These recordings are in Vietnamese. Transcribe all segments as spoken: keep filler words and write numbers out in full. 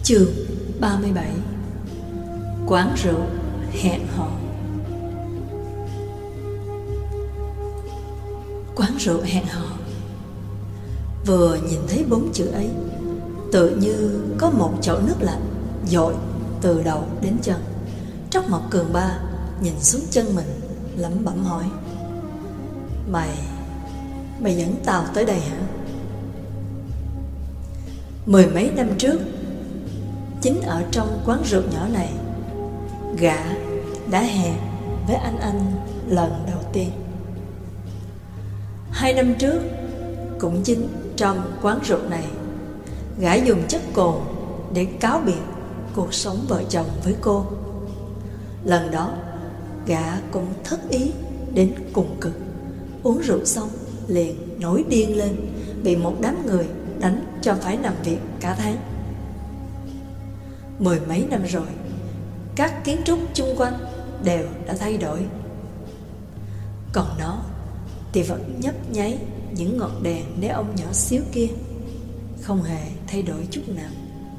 Chương ba mươi bảy. Quán rượu hẹn hò. Quán rượu hẹn hò. Vừa nhìn thấy bốn chữ ấy, tự như có một chậu nước lạnh dội từ đầu đến chân. Trắc Mộc Cường Ba nhìn xuống chân mình, lẩm bẩm hỏi: Mày, mày dẫn tao tới đây hả? Mười mấy năm trước, chính ở trong quán rượu nhỏ này, gã đã hẹn với anh anh lần đầu tiên. Hai năm trước, cũng chính trong quán rượu này, gã dùng chất cồn để cáo biệt cuộc sống vợ chồng với cô. Lần đó, gã cũng thất ý đến cùng cực. Uống rượu xong liền nổi điên lên, bị một đám người đánh cho phải nằm viện cả tháng. Mười mấy năm rồi, các kiến trúc chung quanh đều đã thay đổi, còn nó thì vẫn nhấp nháy những ngọn đèn neon nhỏ xíu kia, không hề thay đổi chút nào.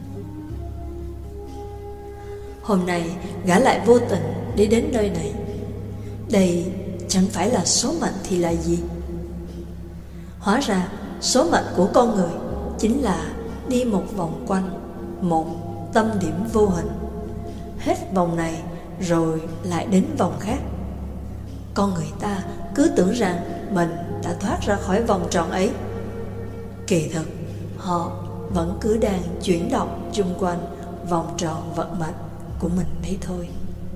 Hôm nay gã lại vô tình đi đến nơi này. Đây chẳng phải là số mệnh thì là gì? Hóa ra số mệnh của con người chính là đi một vòng quanh một tâm điểm vô hình. Hết vòng này rồi lại đến vòng khác. Con người ta cứ tưởng rằng mình đã thoát ra khỏi vòng tròn ấy. Kỳ thực họ vẫn cứ đang chuyển động chung quanh vòng tròn vận mệnh của mình đấy thôi.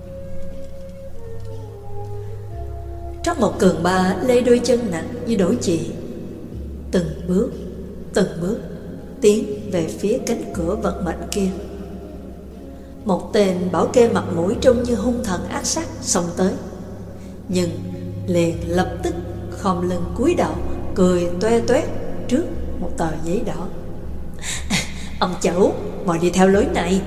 Trắc Mộc Cường Ba lê đôi chân nặng như đổ chì, từng bước từng bước tiến về phía cánh cửa vận mệnh kia. Một tên bảo kê mặt mũi trông như hung thần ác sát xông tới, nhưng liền lập tức khom lưng cúi đầu, cười toe toét trước một tờ giấy đỏ. Ông chủ, mời đi theo lối này.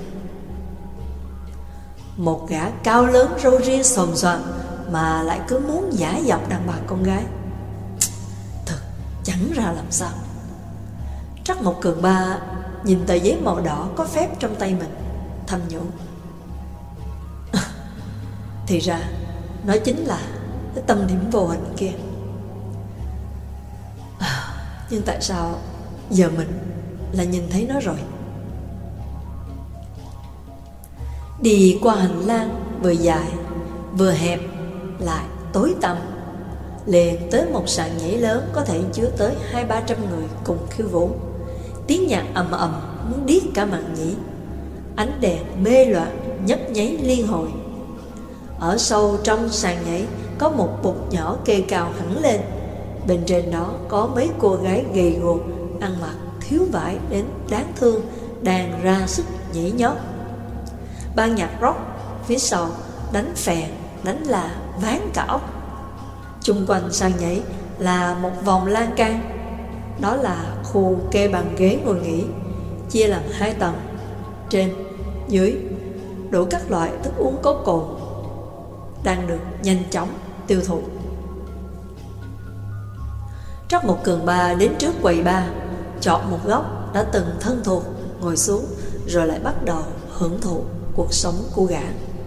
Một gã cao lớn râu ria xồm xoàm mà lại cứ muốn giả dọc đàn bà con gái, thật chẳng ra làm sao. Trắc Mộc Cường Ba nhìn tờ giấy màu đỏ có phép trong tay mình, thầm nhủ: thì ra nó chính là cái tâm điểm vô hình kia. À, nhưng tại sao giờ mình lại nhìn thấy nó rồi? Đi qua hành lang vừa dài vừa hẹp lại tối tăm, liền tới một sàn nhảy lớn có thể chứa tới hai ba trăm người cùng khiêu vũ. Tiếng nhạc ầm ầm muốn điếc cả màn nhĩ. Ánh đèn mê loạn nhấp nháy liên hồi. Ở sâu trong sàn nhảy có một bục nhỏ kê cao hẳn lên. Bên trên đó có mấy cô gái gầy guộc, ăn mặc thiếu vải đến đáng thương, đang ra sức nhảy nhót. Ban nhạc rock phía sau đánh phèn, đánh là ván cả óc. Chung quanh sàn nhảy là một vòng lan can. Đó là khu kê bàn ghế ngồi nghỉ, chia làm hai tầng. Trên, dưới đủ các loại thức uống có cồn đang được nhanh chóng tiêu thụ. Trắc Mộc Cường Ba đến trước quầy bar, chọn một góc đã từng thân thuộc, ngồi xuống, rồi lại bắt đầu hưởng thụ cuộc sống của gã.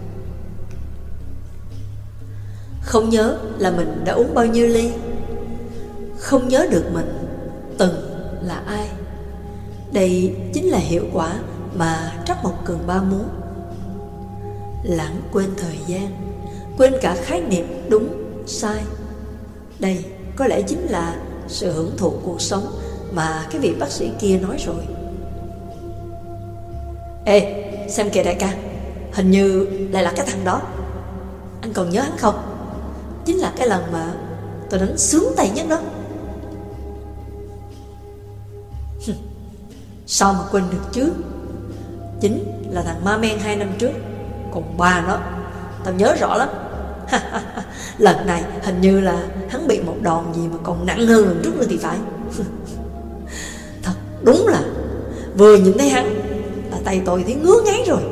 Không nhớ là mình đã uống bao nhiêu ly, không nhớ được mình từng là ai. Đây chính là hiệu quả mà Trắc Mộc Cường Ba muốn. Lãng quên thời gian, quên cả khái niệm đúng, sai. Đây có lẽ chính là sự hưởng thụ cuộc sống mà cái vị bác sĩ kia nói rồi. Ê, xem kìa đại ca, hình như lại là cái thằng đó. Anh còn nhớ hắn không? Chính là cái lần mà tôi đánh sướng tay nhất đó. Sao mà quên được chứ? Chính là thằng ma men hai năm trước. Còn ba nó, tao nhớ rõ lắm. Lần này hình như là hắn bị một đòn gì mà còn nặng hơn lần trước nữa thì phải. Thật đúng là vừa nhìn thấy hắn là tay tôi thấy ngứa ngáy rồi.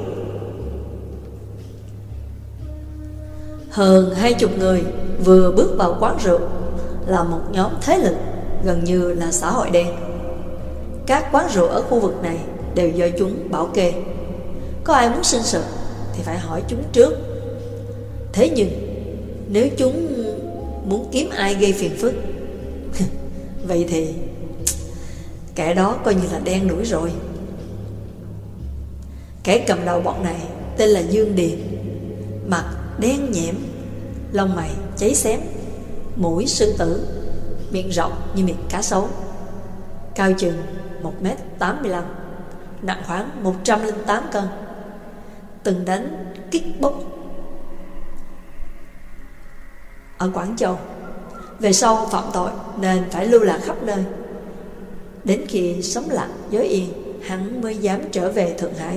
Hơn hai chục người vừa bước vào quán rượu, là một nhóm thế lực gần như là xã hội đen. Các quán rượu ở khu vực này đều do chúng bảo kê. Có ai muốn sinh sự thì phải hỏi chúng trước. Thế nhưng nếu chúng muốn kiếm ai gây phiền phức vậy thì kẻ đó coi như là đen đuổi rồi. Kẻ cầm đầu bọn này tên là Dương Điền, mặt đen nhẽm, lông mày cháy xém, mũi sư tử, miệng rộng như miệng cá sấu, cao chừng một mét tám mươi lăm, nặng khoảng một trăm lẻ tám cân, từng đánh kickbox ở Quảng Châu. Về sau phạm tội nên phải lưu lạc khắp nơi. Đến khi sống lặng giới yên, hắn mới dám trở về Thượng Hải.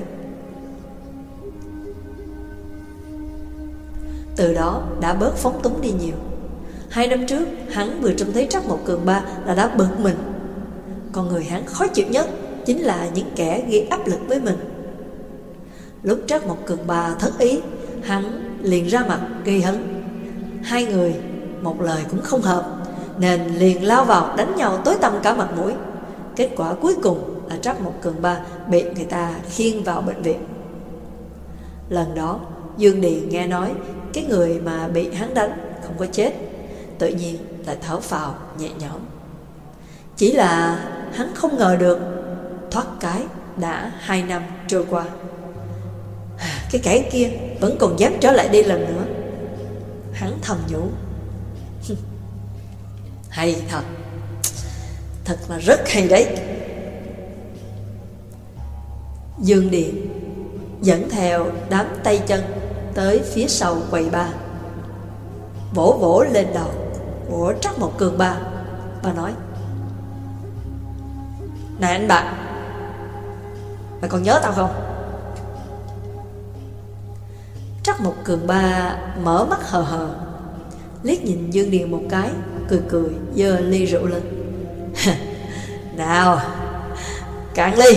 Từ đó đã bớt phóng túng đi nhiều. Hai năm trước hắn vừa trông thấy Trắc Mộc Cường Ba là đã bực mình. Còn người hắn khó chịu nhất chính là những kẻ gây áp lực với mình. Lúc Trắc Mộc Cường Ba thất ý, hắn liền ra mặt gây hấn. Hai người một lời cũng không hợp, nên liền lao vào đánh nhau tối tăm cả mặt mũi. Kết quả cuối cùng là Trắc Mộc Cường Ba bị người ta khiêng vào bệnh viện. Lần đó Dương Điền nghe nói cái người mà bị hắn đánh không có chết, tự nhiên lại thở phào nhẹ nhõm. Chỉ là hắn không ngờ được, thoát cái đã hai năm trôi qua, cái kẻ kia vẫn còn dám trở lại đây lần nữa. Hắn thầm nhủ, hay thật, thật là rất hay đấy. Dương Điền dẫn theo đám tay chân tới phía sau quầy ba, vỗ vỗ lên đầu của Trắc Mộc Cường Ba và nói: này anh bạn, mày còn nhớ tao không? Trắc Mộc Cường Ba mở mắt hờ hờ, liếc nhìn Dương Điền một cái, cười cười giơ ly rượu lên. Nào, cạn ly.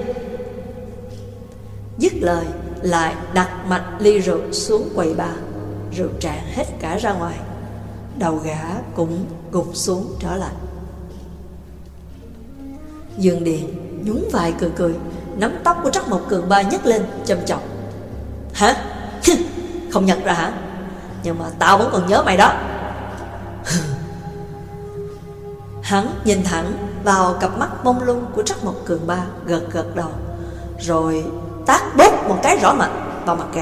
Dứt lời lại đặt mạnh ly rượu xuống quầy ba, rượu tràn hết cả ra ngoài. Đầu gã cũng gục xuống trở lại. Dương Điền nhún vai cười cười, nắm tóc của Trắc Mộc Cường Ba nhấc lên châm chọc. Hả? Không nhận ra hả? Nhưng mà tao vẫn còn nhớ mày đó. Hắn nhìn thẳng vào cặp mắt mông lung của Trắc Mộc Cường Ba, gật gật đầu, rồi tát bốp một cái rõ mạnh vào mặt gã.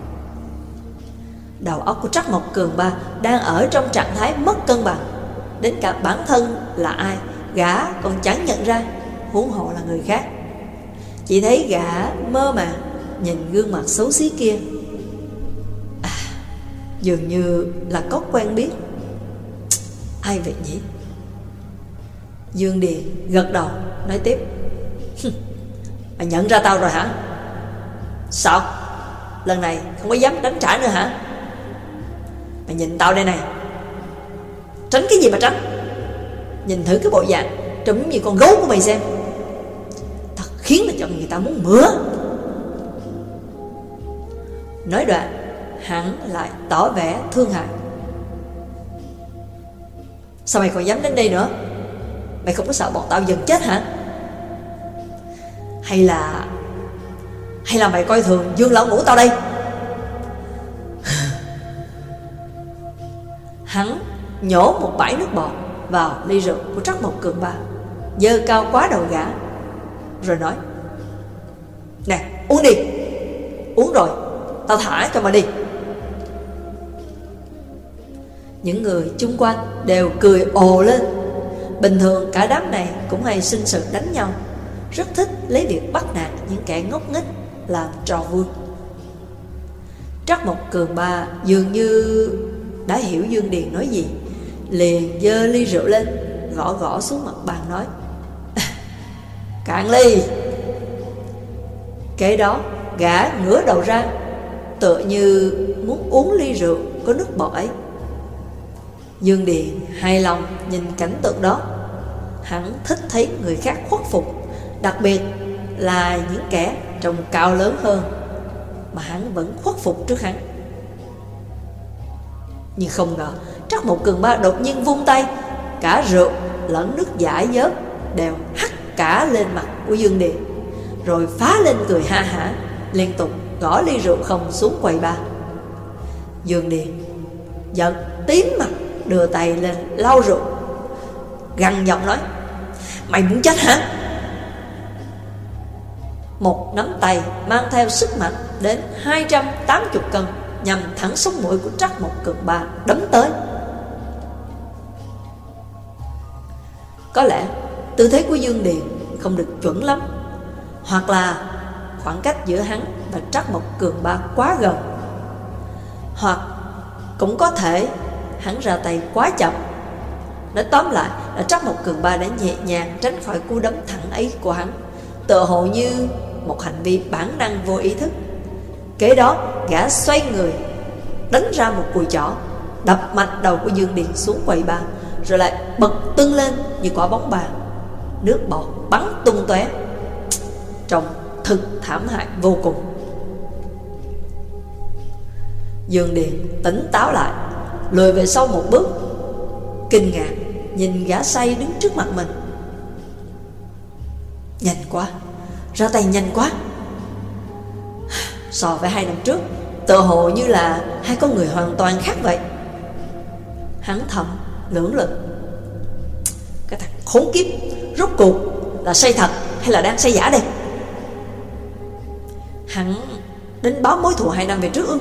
Đầu óc của Trắc Mộc Cường Ba đang ở trong trạng thái mất cân bằng, đến cả bản thân là ai gã còn chẳng nhận ra, huống hộ là người khác. Chỉ thấy gã mơ màng nhìn gương mặt xấu xí kia. À, dường như là có quen biết. Ai vậy nhỉ? Dương Điền gật đầu nói tiếp: mày nhận ra tao rồi hả? Sao? Lần này không có dám đánh trả nữa hả? Mày nhìn tao đây này. Tránh cái gì mà tránh? Nhìn thử cái bộ dạng trông giống như con gấu của mày xem. Thật khiến là cho người ta muốn mửa. Nói đoạn hắn lại tỏ vẻ thương hại. Sao mày còn dám đến đây nữa? Mày không có sợ bọn tao dần chết hả? Hay là Hay là mày coi thường Dương lão ngũ tao đây? Hắn nhổ một bãi nước bọt vào ly rượu của Trắc Mộc Cường Ba, giơ cao quá đầu gã, rồi nói: nè, uống đi. Uống rồi tao thả cho mà đi. Những người chung quanh đều cười ồ lên. Bình thường cả đám này cũng hay sinh sự đánh nhau, rất thích lấy việc bắt nạt những kẻ ngốc nghếch làm trò vui. Trắc Mộc Cường Ba dường như đã hiểu Dương Điền nói gì, liền giơ ly rượu lên, gõ gõ xuống mặt bàn nói: cạn ly. Kế đó gã ngửa đầu ra, tựa như muốn uống ly rượu có nước bọt ấy. Dương Điền hài lòng nhìn cảnh tượng đó. Hắn thích thấy người khác khuất phục, đặc biệt là những kẻ trông cao lớn hơn, mà hắn vẫn khuất phục trước hắn. Nhưng không ngờ Trắc Mộc Cường Ba đột nhiên vung tay, cả rượu lẫn nước giải dớt đều hắt cả lên mặt của Dương Điền, rồi phá lên cười ha hả, liên tục gõ ly rượu không xuống quầy bar. Dương Điền giận tím mặt, đưa tay lên lau rượu, gằn giọng nói: mày muốn chết hả? Một nắm tay mang theo sức mạnh đến hai trăm tám mươi cân nhằm thẳng sống mũi của Trắc Mộc Cường Ba đấm tới. Có lẽ tư thế của Dương Điền không được chuẩn lắm, hoặc là khoảng cách giữa hắn và Trắc Mộc Cường Ba quá gần, hoặc cũng có thể hắn ra tay quá chậm. Nói tóm lại là Trắc Mộc Cường Ba đã nhẹ nhàng tránh khỏi cú đấm thẳng ấy của hắn, tựa hồ như một hành vi bản năng vô ý thức. Kế đó gã xoay người đánh ra một cùi chỏ, đập mạnh đầu của Dương Điền xuống quầy bar, rồi lại bật tưng lên như quả bóng bàn, nước bọt bắn tung tóe, trông thực thảm hại vô cùng. Dương Điền tỉnh táo lại, lùi về sau một bước, kinh ngạc nhìn gã say đứng trước mặt mình. Nhanh quá, ra tay nhanh quá. So với hai năm trước, tựa hồ như là hai con người hoàn toàn khác vậy. Hắn thầm lưỡng lự, cái thằng khốn kiếp, rốt cuộc là say thật hay là đang say giả đây? Hắn đến báo mối thù hai năm về trước ư?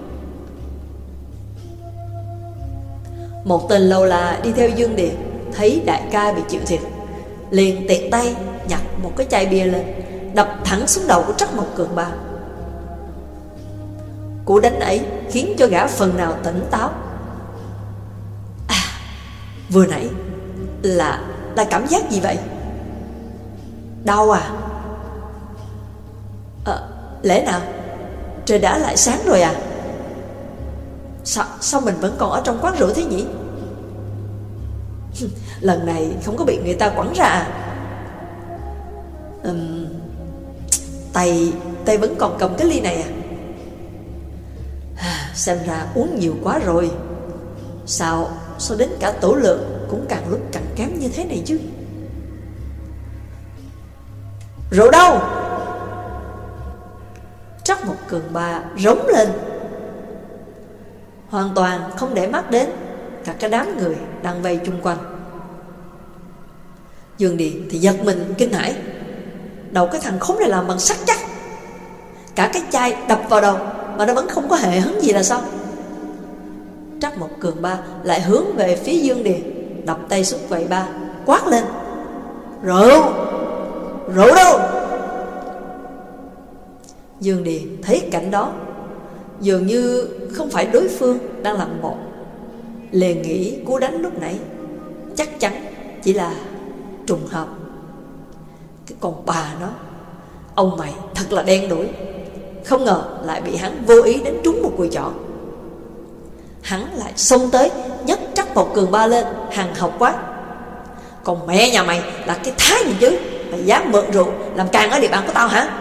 Một tên lâu la đi theo Dương Điền thấy đại ca bị chịu thiệt, liền tiện tay nhặt một cái chai bia lên, đập thẳng xuống đầu của Trắc Mộc Cường Ba. Cú đánh ấy khiến cho gã phần nào tỉnh táo. À, vừa nãy là là cảm giác gì vậy? Đau à? À, lẽ nào trời đã lại sáng rồi à? Sao, sao mình vẫn còn ở trong quán rượu thế nhỉ? Lần này không có bị người ta quẳng ra à? Uhm, tay, tay vẫn còn cầm cái ly này à? Xem ra uống nhiều quá rồi. Sao, sao đến cả tổ lượng cũng càng lúc càng kém như thế này chứ? Rượu đâu? Trắc Mộc Cường Ba rống lên, hoàn toàn không để mắt đến cả cái đám người đang vây chung quanh. Dương Điền thì giật mình kinh hãi. Đầu cái thằng khốn này làm bằng sắt chắc, cả cái chai đập vào đầu mà nó vẫn không có hề hấn gì là sao? Trắc Mộc Cường Ba lại hướng về phía Dương Điền, đập tay xuống quầy bar, quát lên: Rượu! Rượu đâu? Dương Điền thấy cảnh đó, dường như không phải đối phương đang làm bộ, liền nghĩ cú đánh lúc nãy chắc chắn chỉ là trùng hợp. Cái con bà nó, ông mày thật là đen đủi, không ngờ lại bị hắn vô ý đánh trúng một cùi chỏ. Hắn lại xông tới nhấc Trắc Mộc Cường Ba lên, hằn học quát: Còn mẹ nhà mày là cái thái gì chứ? Mày dám mượn rượu làm càng ở địa bàn của tao hả?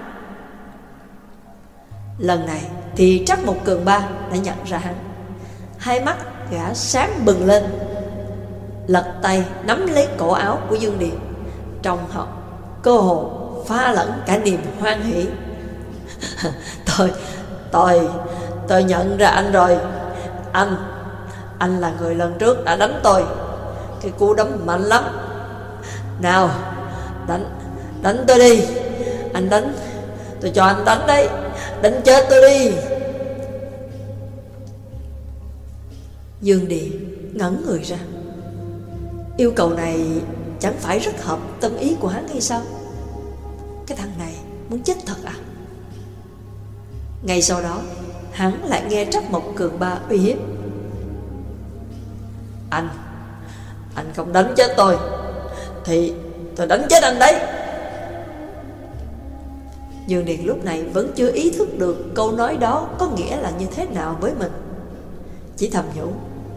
Lần này thì Trắc Mộc Cường Ba đã nhận ra hắn. Hai mắt gã sáng bừng lên, lật tay nắm lấy cổ áo của Dương Điền, trong họ cơ hồ pha lẫn cả niềm hoan hỉ. Tôi, tôi, tôi nhận ra anh rồi. Anh, anh là người lần trước đã đánh tôi. Cái cú đấm mạnh lắm. Nào, đánh, đánh tôi đi. Anh đánh, tôi cho anh đánh đấy. Đánh chết tôi đi. Dương Điền ngẩn người ra. Yêu cầu này chẳng phải rất hợp tâm ý của hắn hay sao? Cái thằng này muốn chết thật à? Ngay sau đó hắn lại nghe Trắc Mộc Cường Ba uy hiếp: Anh, anh không đánh chết tôi thì tôi đánh chết anh đấy. Dương Điền lúc này vẫn chưa ý thức được câu nói đó có nghĩa là như thế nào với mình, chỉ thầm nhủ: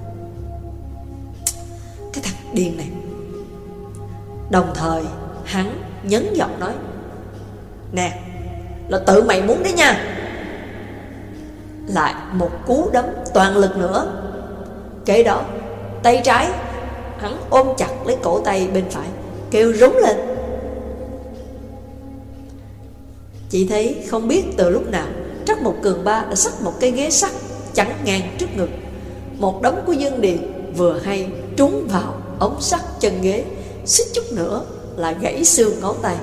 Cái thằng điên này. Đồng thời hắn nhấn giọng nói: Nè, là tự mày muốn đấy nha. Lại một cú đấm toàn lực nữa. Kế đó tay trái hắn ôm chặt lấy cổ tay bên phải, kêu rống lên: Chỉ thấy không biết từ lúc nào Trắc Mộc Cường Ba đã xách một cái ghế sắt chắn ngang trước ngực. Một đấm của Dương Điền vừa hay trúng vào ống sắt chân ghế, suýt chút nữa là gãy xương ngón tay.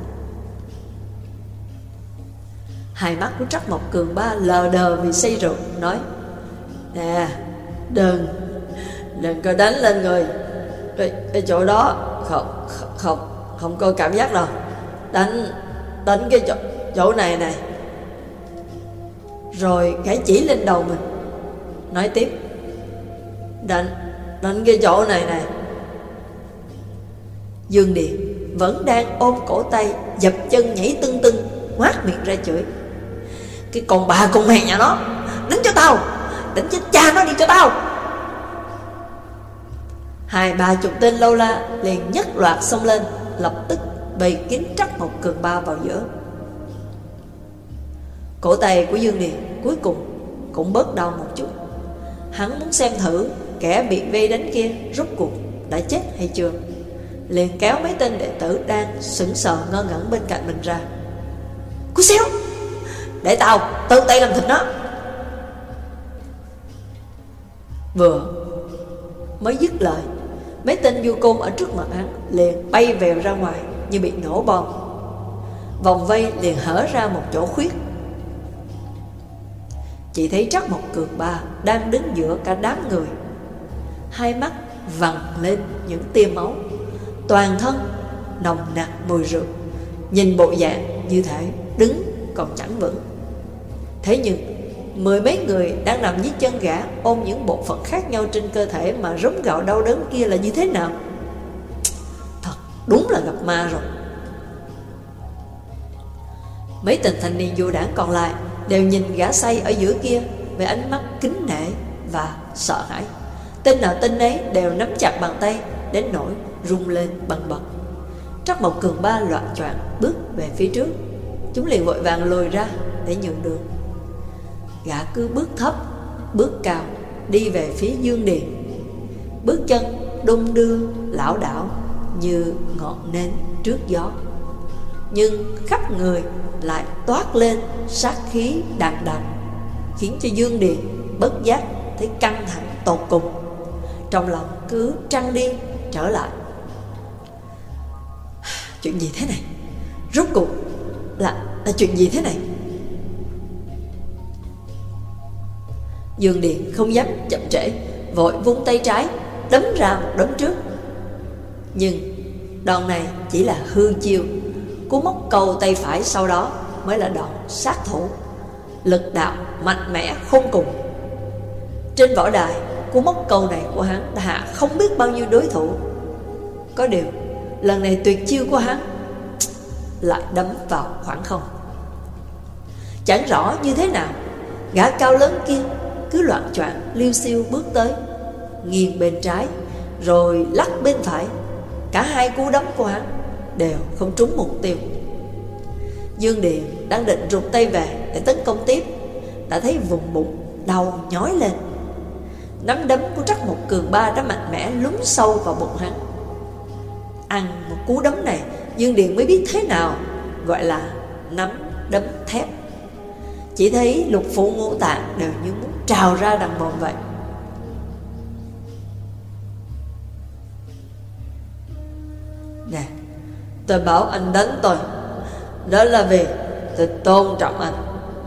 Hai mắt của Trắc Mộc Cường Ba lờ đờ vì say rượu, nói: Nè, đừng Đừng có đánh lên người. Cái, cái chỗ đó Không Không Không có cảm giác đâu. Đánh Đánh cái chỗ, chỗ này này. Rồi gã chỉ lên đầu mình, nói tiếp: Đánh Đánh cái chỗ này này. Dương Điền vẫn đang ôm cổ tay, dập chân nhảy tưng tưng, ngoác miệng ra chửi: Cái con bà con mẹ nhà nó, đánh cho tao, đánh chết cha nó đi cho tao. Hai ba chục tên lâu la liền nhất loạt xông lên, lập tức bày kín Trắc Mộc Cường Ba vào giữa. Cổ tay của Dương Điền cuối cùng cũng bớt đau một chút. Hắn muốn xem thử kẻ bị vây đánh kia rốt cuộc đã chết hay chưa, liền kéo mấy tên đệ tử đang sững sờ ngơ ngẩn bên cạnh mình ra: Cú xéo, để tao tự tay làm thịt nó. Vừa mới dứt lời, mấy tên du côn ở trước mặt hắn liền bay vèo ra ngoài như bị nổ bom. Vòng vây liền hở ra một chỗ khuyết. Chỉ thấy Trắc Mộc Cường Ba đang đứng giữa cả đám người, hai mắt vằn lên những tia máu, toàn thân nồng nặc mùi rượu, nhìn bộ dạng như thể đứng còn chẳng vững. Thế nhưng mười mấy người đang nằm dưới chân gã, ôm những bộ phận khác nhau trên cơ thể mà rống gạo đau đớn kia là như thế nào? Thật đúng là gặp ma rồi. Mấy tên thanh niên vô đảng còn lại đều nhìn gã say ở giữa kia với ánh mắt kính nể và sợ hãi. Tên nào tên ấy đều nắm chặt bàn tay đến nỗi rung lên bần bật. Trắc Mộc Cường Ba loạn choạng bước về phía trước, chúng liền vội vàng lùi ra để nhường đường. Gã cứ bước thấp bước cao đi về phía Dương Điền, bước chân đung đưa lảo đảo như ngọn nến trước gió, nhưng khắp người lại toát lên sát khí đằng đằng, khiến cho Dương Điền bất giác thấy căng thẳng tột cùng. Trong lòng cứ trăn đi trở lại. Chuyện gì thế này? Rốt cuộc là, là chuyện gì thế này? Dương Điền không dám chậm trễ, vội vung tay trái đấm ra một đấm trước. Nhưng đòn này chỉ là hư chiêu, cú móc cầu tay phải sau đó mới là đòn sát thủ, lực đạo mạnh mẽ khôn cùng. Trên võ đài, cú móc cầu này của hắn đã hạ không biết bao nhiêu đối thủ. Có điều lần này tuyệt chiêu của hắn lại đấm vào khoảng không. Chẳng rõ như thế nào, gã cao lớn kia cứ loạn choạng liêu xiêu bước tới, nghiêng bên trái rồi lắc bên phải. Cả hai cú đấm của hắn đều không trúng mục tiêu. Dương Điền đang định rụt tay về để tấn công tiếp, đã thấy vùng bụng đau nhói lên. Nắm đấm của Trắc Mộc Cường Ba đã mạnh mẽ lún sâu vào bụng hắn. Ăn một cú đấm này, Dương Điền mới biết thế nào gọi là nắm đấm thép. Chỉ thấy lục phủ ngũ tạng đều như muốn trào ra đằng mồm vậy. Nè, tôi bảo anh đánh tôi, đó là vì tôi tôn trọng anh.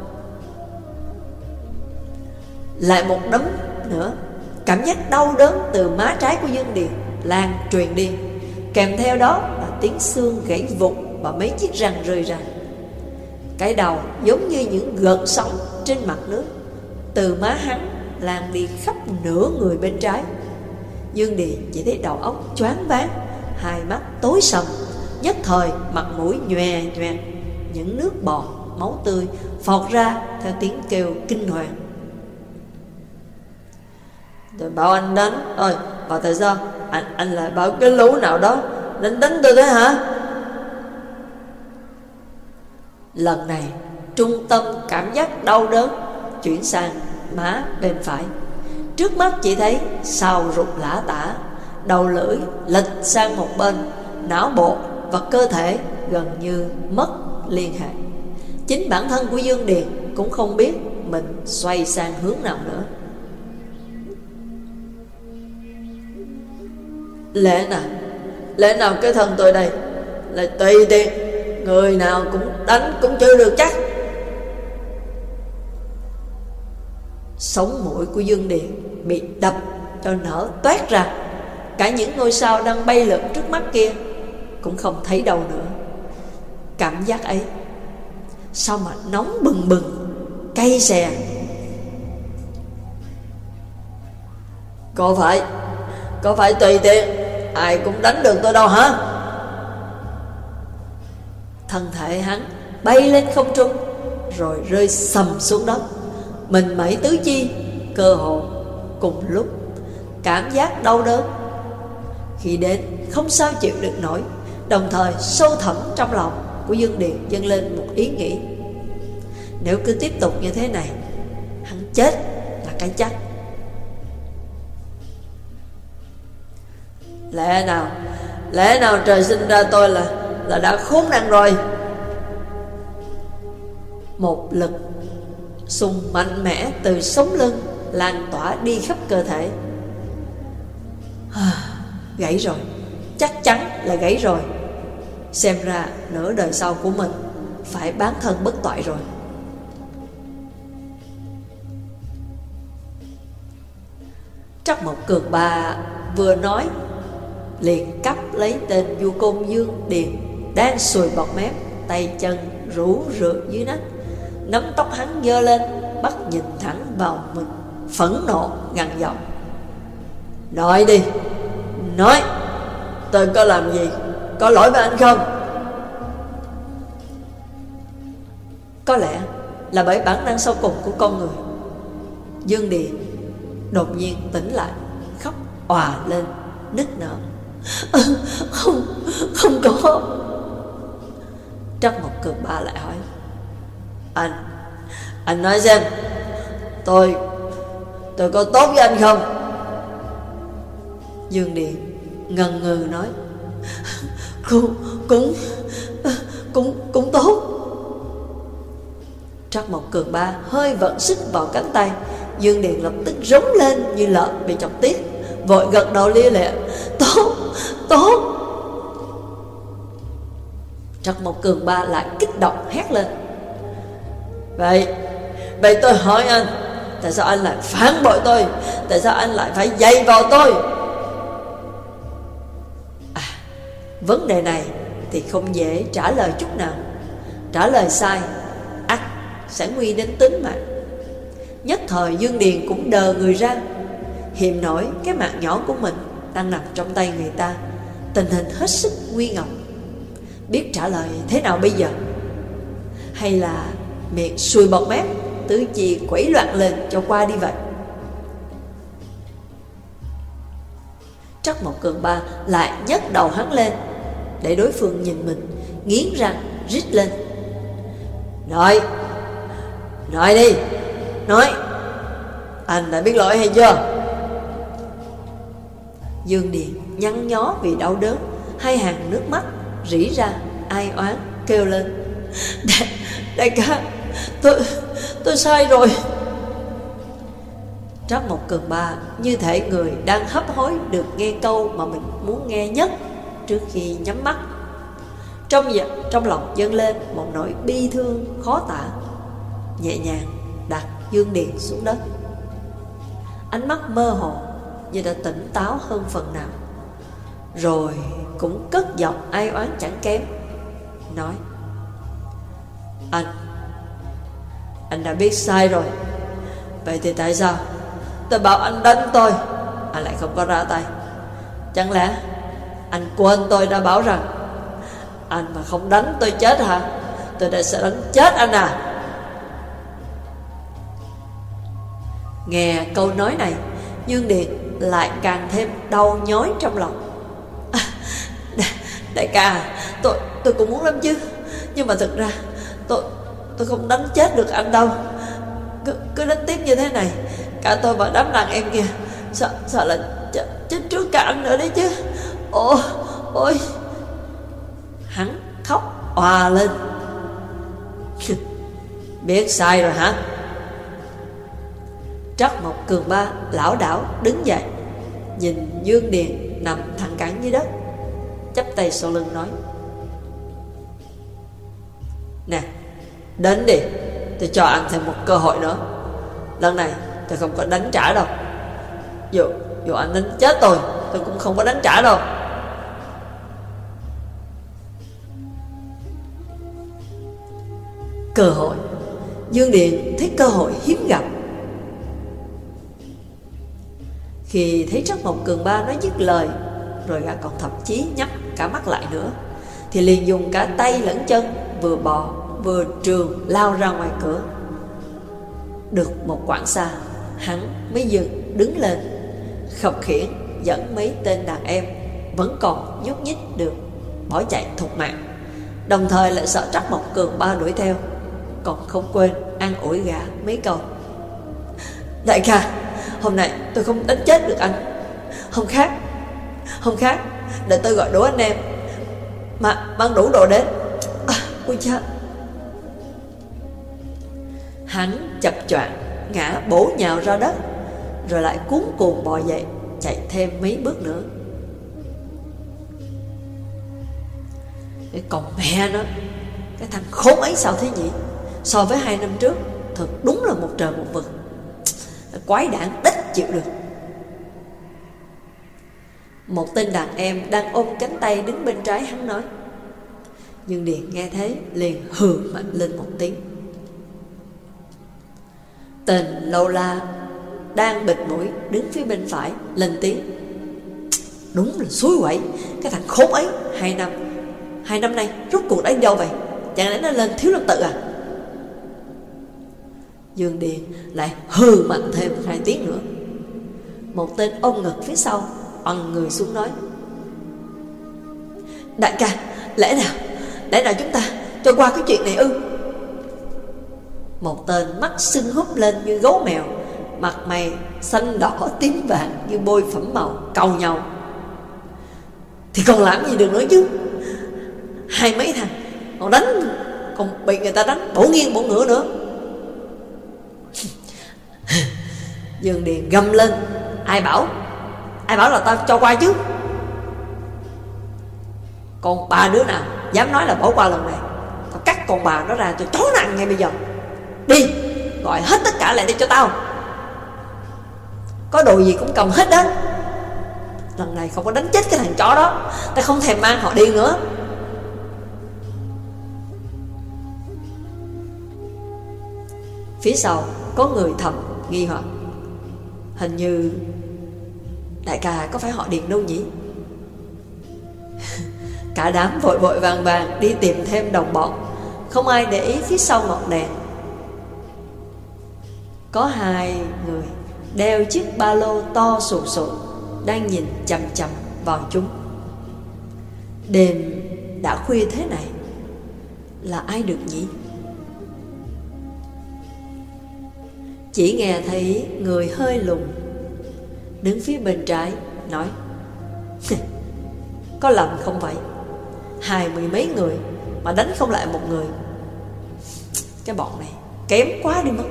Lại một đấm nữa. Cảm giác đau đớn từ má trái của Dương Điền lan truyền đi, kèm theo đó là tiếng xương gãy vụn và mấy chiếc răng rơi ra. Cái đầu giống như những gợn sóng trên mặt nước, từ má hắn lan đi khắp nửa người bên trái. Dương Điền chỉ thấy đầu óc choáng váng, hai mắt tối sầm, nhất thời mặt mũi nhòe nhòe, những nước bọt máu tươi phọt ra theo tiếng kêu kinh hoàng. Tôi bảo anh đánh, ôi, và tại sao anh anh lại bảo cái lũ nào đó đánh đánh tôi thế hả? Lần này trung tâm cảm giác đau đớn chuyển sang má bên phải. Trước mắt chỉ thấy sào rụt lả tả, đầu lưỡi lệch sang một bên, não bộ và cơ thể gần như mất liên hệ. Chính bản thân của Dương Điền cũng không biết mình xoay sang hướng nào nữa. Lẽ nào Lẽ nào cái thân tôi đây là tùy tiện, người nào cũng đánh cũng chưa được chắc. Sống mũi của Dương Điền bị đập cho nở toét ra. Cả những ngôi sao đang bay lượn trước mắt kia cũng không thấy đâu nữa. Cảm giác ấy sao mà nóng bừng bừng, cay xè. Có phải Có phải tùy tiện ai cũng đánh được tôi đâu hả? Thân thể hắn bay lên không trung rồi rơi sầm xuống đất. Mình mẩy tứ chi cơ hồ cùng lúc. Cảm giác đau đớn khi đến không sao chịu được nổi. Đồng thời sâu thẳm trong lòng của Dương Điền dâng lên một ý nghĩ: nếu cứ tiếp tục như thế này, hắn chết là cái chắc. Lẽ nào Lẽ nào trời sinh ra tôi là Là đã khốn nạn rồi. Một lực xung mạnh mẽ từ sống lưng lan tỏa đi khắp cơ thể. Gãy rồi, chắc chắn là gãy rồi. Xem ra nửa đời sau của mình phải bán thân bất toại rồi. Trắc Mộc Cường Ba vừa nói liền cắp lấy tên Du Côn Dương Điền đang sùi bọt mép, tay chân rũ rượi dưới nách, nắm tóc hắn giơ lên, bắt nhìn thẳng vào mình, phẫn nộ gằn giọng: nói đi, nói, tôi có làm gì có lỗi với anh không? Có lẽ là bởi bản năng sau cùng của con người, Dương Điền đột nhiên tỉnh lại, khóc òa lên nức nở: Không, không có. Trắc Mộc Cường Ba lại hỏi: Anh, anh nói xem, Tôi, tôi có tốt với anh không? Dương Điền ngần ngừ nói: Cũng, cũng, cũng, cũng tốt. Trắc Mộc Cường Ba hơi vận sức vào cánh tay. Dương Điền lập tức rống lên như lợn bị chọc tiết, vội gật đầu lia lịa: Tốt, tốt. Trắc Mộc Cường Ba lại kích động hét lên: Vậy, vậy tôi hỏi anh, tại sao anh lại phản bội tôi? Tại sao anh lại phải dày vào tôi? À, vấn đề này thì không dễ trả lời chút nào. Trả lời sai ắt sẽ nguy đến tính mạng. Nhất thời Dương Điền cũng đờ người ra, hiềm nổi cái mạng nhỏ của mình đang nằm trong tay người ta. Tình hình hết sức nguy ngập. Biết trả lời thế nào bây giờ? Hay là miệng sùi bọt mép, tứ chi quẩy loạn lên cho qua đi vậy? Trắc Mộc Cường Ba lại nhấc đầu hắn lên để đối phương nhìn mình, nghiến răng rít lên: Nói, nói đi, nói, anh đã biết lỗi hay chưa? Dương Điền nhăn nhó vì đau đớn, hai hàng nước mắt rỉ ra ai oán kêu lên: Đại, đại ca, tôi, tôi sai rồi. Trắc Mộc Cường Ba như thể người đang hấp hối được nghe câu mà mình muốn nghe nhất trước khi nhắm mắt. Trong dạ, trong lòng dâng lên một nỗi bi thương khó tả, nhẹ nhàng đặt Dương Điền xuống đất. Ánh mắt mơ hồ như đã tỉnh táo hơn phần nào, rồi cũng cất giọng ai oán chẳng kém, nói: Anh, anh đã biết sai rồi. Vậy thì tại sao tôi bảo anh đánh tôi, anh lại không có ra tay? Chẳng lẽ anh quên tôi đã bảo rằng anh mà không đánh tôi chết hả? Tôi đã sẽ đánh chết anh à? Nghe câu nói này, Dương Điền lại càng thêm đau nhói trong lòng. À, đại, đại ca, tôi tôi cũng muốn lắm chứ, nhưng mà thực ra tôi tôi không đánh chết được anh đâu. Cứ, cứ đánh tiếp như thế này, cả tôi và đám đàn em kia sợ sợ là chết, chết trước cả anh nữa đấy chứ. Ôi, ôi. Hắn khóc òa lên: Biết sai rồi hả? Trắc Mộc Cường Ba lảo đảo đứng dậy, nhìn Dương Điền nằm thẳng cẳng dưới đất, chắp tay sau lưng nói: Nè, đến đi, tôi cho anh thêm một cơ hội nữa. Lần này tôi không có đánh trả đâu. Dù, dù anh đánh chết tôi, tôi cũng không có đánh trả đâu. Cơ hội. Dương Điền thấy cơ hội hiếm gặp. Khi thấy Trắc Mộc Cường Ba nói dứt lời, rồi gã còn thậm chí nhắm cả mắt lại nữa, thì liền dùng cả tay lẫn chân, vừa bò vừa trường lao ra ngoài cửa. Được một quãng xa, hắn mới dừng đứng lên, khập khiễng dẫn mấy tên đàn em vẫn còn nhúc nhích được bỏ chạy thục mạng, đồng thời lại sợ Trắc Mộc Cường Ba đuổi theo, còn không quên an ủi gã mấy câu: Đại ca, hôm nay tôi không đánh chết được anh. Hôm khác Hôm khác để tôi gọi đủ anh em mà mang đủ đồ đến. À, ôi cha. Hắn chập choạng ngã bổ nhào ra đất, rồi lại cuống cuồng bò dậy, chạy thêm mấy bước nữa. Cái còn mẹ nó, cái thằng khốn ấy sao thế nhỉ? So với hai năm trước, thật đúng là một trời một vực. Quái đản đích chịu được. Một tên đàn em đang ôm cánh tay đứng bên trái hắn nói. Dương Điền nghe thế liền hừ mạnh lên một tiếng. Tên Lâu La đang bịt mũi đứng phía bên phải lên tiếng: Đúng là suối quẩy. Cái thằng khốn ấy Hai năm Hai năm nay rốt cuộc đã đi đâu vậy? Chẳng lẽ nó lên thiếu lâm tự à? Dương Điền lại hừ mạnh thêm hai tiếng nữa. Một tên ôm ngực phía sau ằn người xuống nói: Đại ca, lẽ nào Lẽ nào chúng ta cho qua cái chuyện này ư? Một tên mắt sưng húp lên như gấu mèo, mặt mày xanh đỏ tím vàng như bôi phẩm màu cầu nhau: Thì còn làm gì được nữa chứ? Hai mấy thằng còn đánh, còn bị người ta đánh bổ nghiêng bổ ngửa nữa. Dương Điền gầm lên: Ai bảo Ai bảo là tao cho qua chứ? Còn bà đứa nào dám nói là bỏ qua lần này, tao cắt con bà nó ra, tao chó nặng ngay bây giờ. Đi, gọi hết tất cả lại đây cho tao. Có đồ gì cũng cầm hết đó. Lần này không có đánh chết cái thằng chó đó, tao không thèm mang họ đi nữa. Phía sau có người thầm nghi hoặc: Hình như đại ca có phải họ Điền đâu nhỉ? Cả đám vội vội vàng vàng đi tìm thêm đồng bọn, không ai để ý phía sau ngọn đèn. Có hai người đeo chiếc ba lô to sù sụ đang nhìn chằm chằm vào chúng. Đêm đã khuya thế này, là ai được nhỉ? Chỉ nghe thấy người hơi lùn đứng phía bên trái nói: Có lầm không vậy? Hai mươi mấy người mà đánh không lại một người. Cái bọn này kém quá đi mất.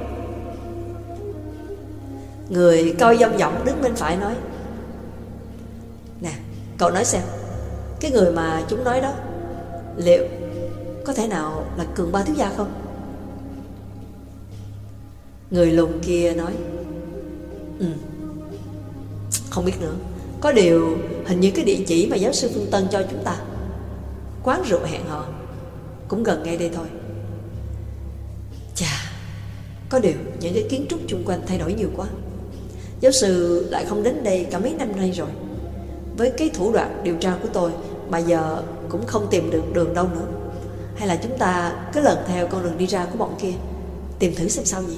Người cao dâm giọng đứng bên phải nói: Nè, cậu nói xem, cái người mà chúng nói đó liệu có thể nào là Cường Ba thiếu gia không? Người lùn kia nói: Ừ, không biết nữa. Có điều hình như cái địa chỉ mà giáo sư Phương Tân cho chúng ta, quán rượu hẹn hò, cũng gần ngay đây thôi. Chà, có điều những cái kiến trúc chung quanh thay đổi nhiều quá. Giáo sư lại không đến đây cả mấy năm nay rồi. Với cái thủ đoạn điều tra của tôi mà giờ cũng không tìm được đường đâu nữa. Hay là chúng ta cứ lần theo con đường đi ra của bọn kia, tìm thử xem sao nhỉ?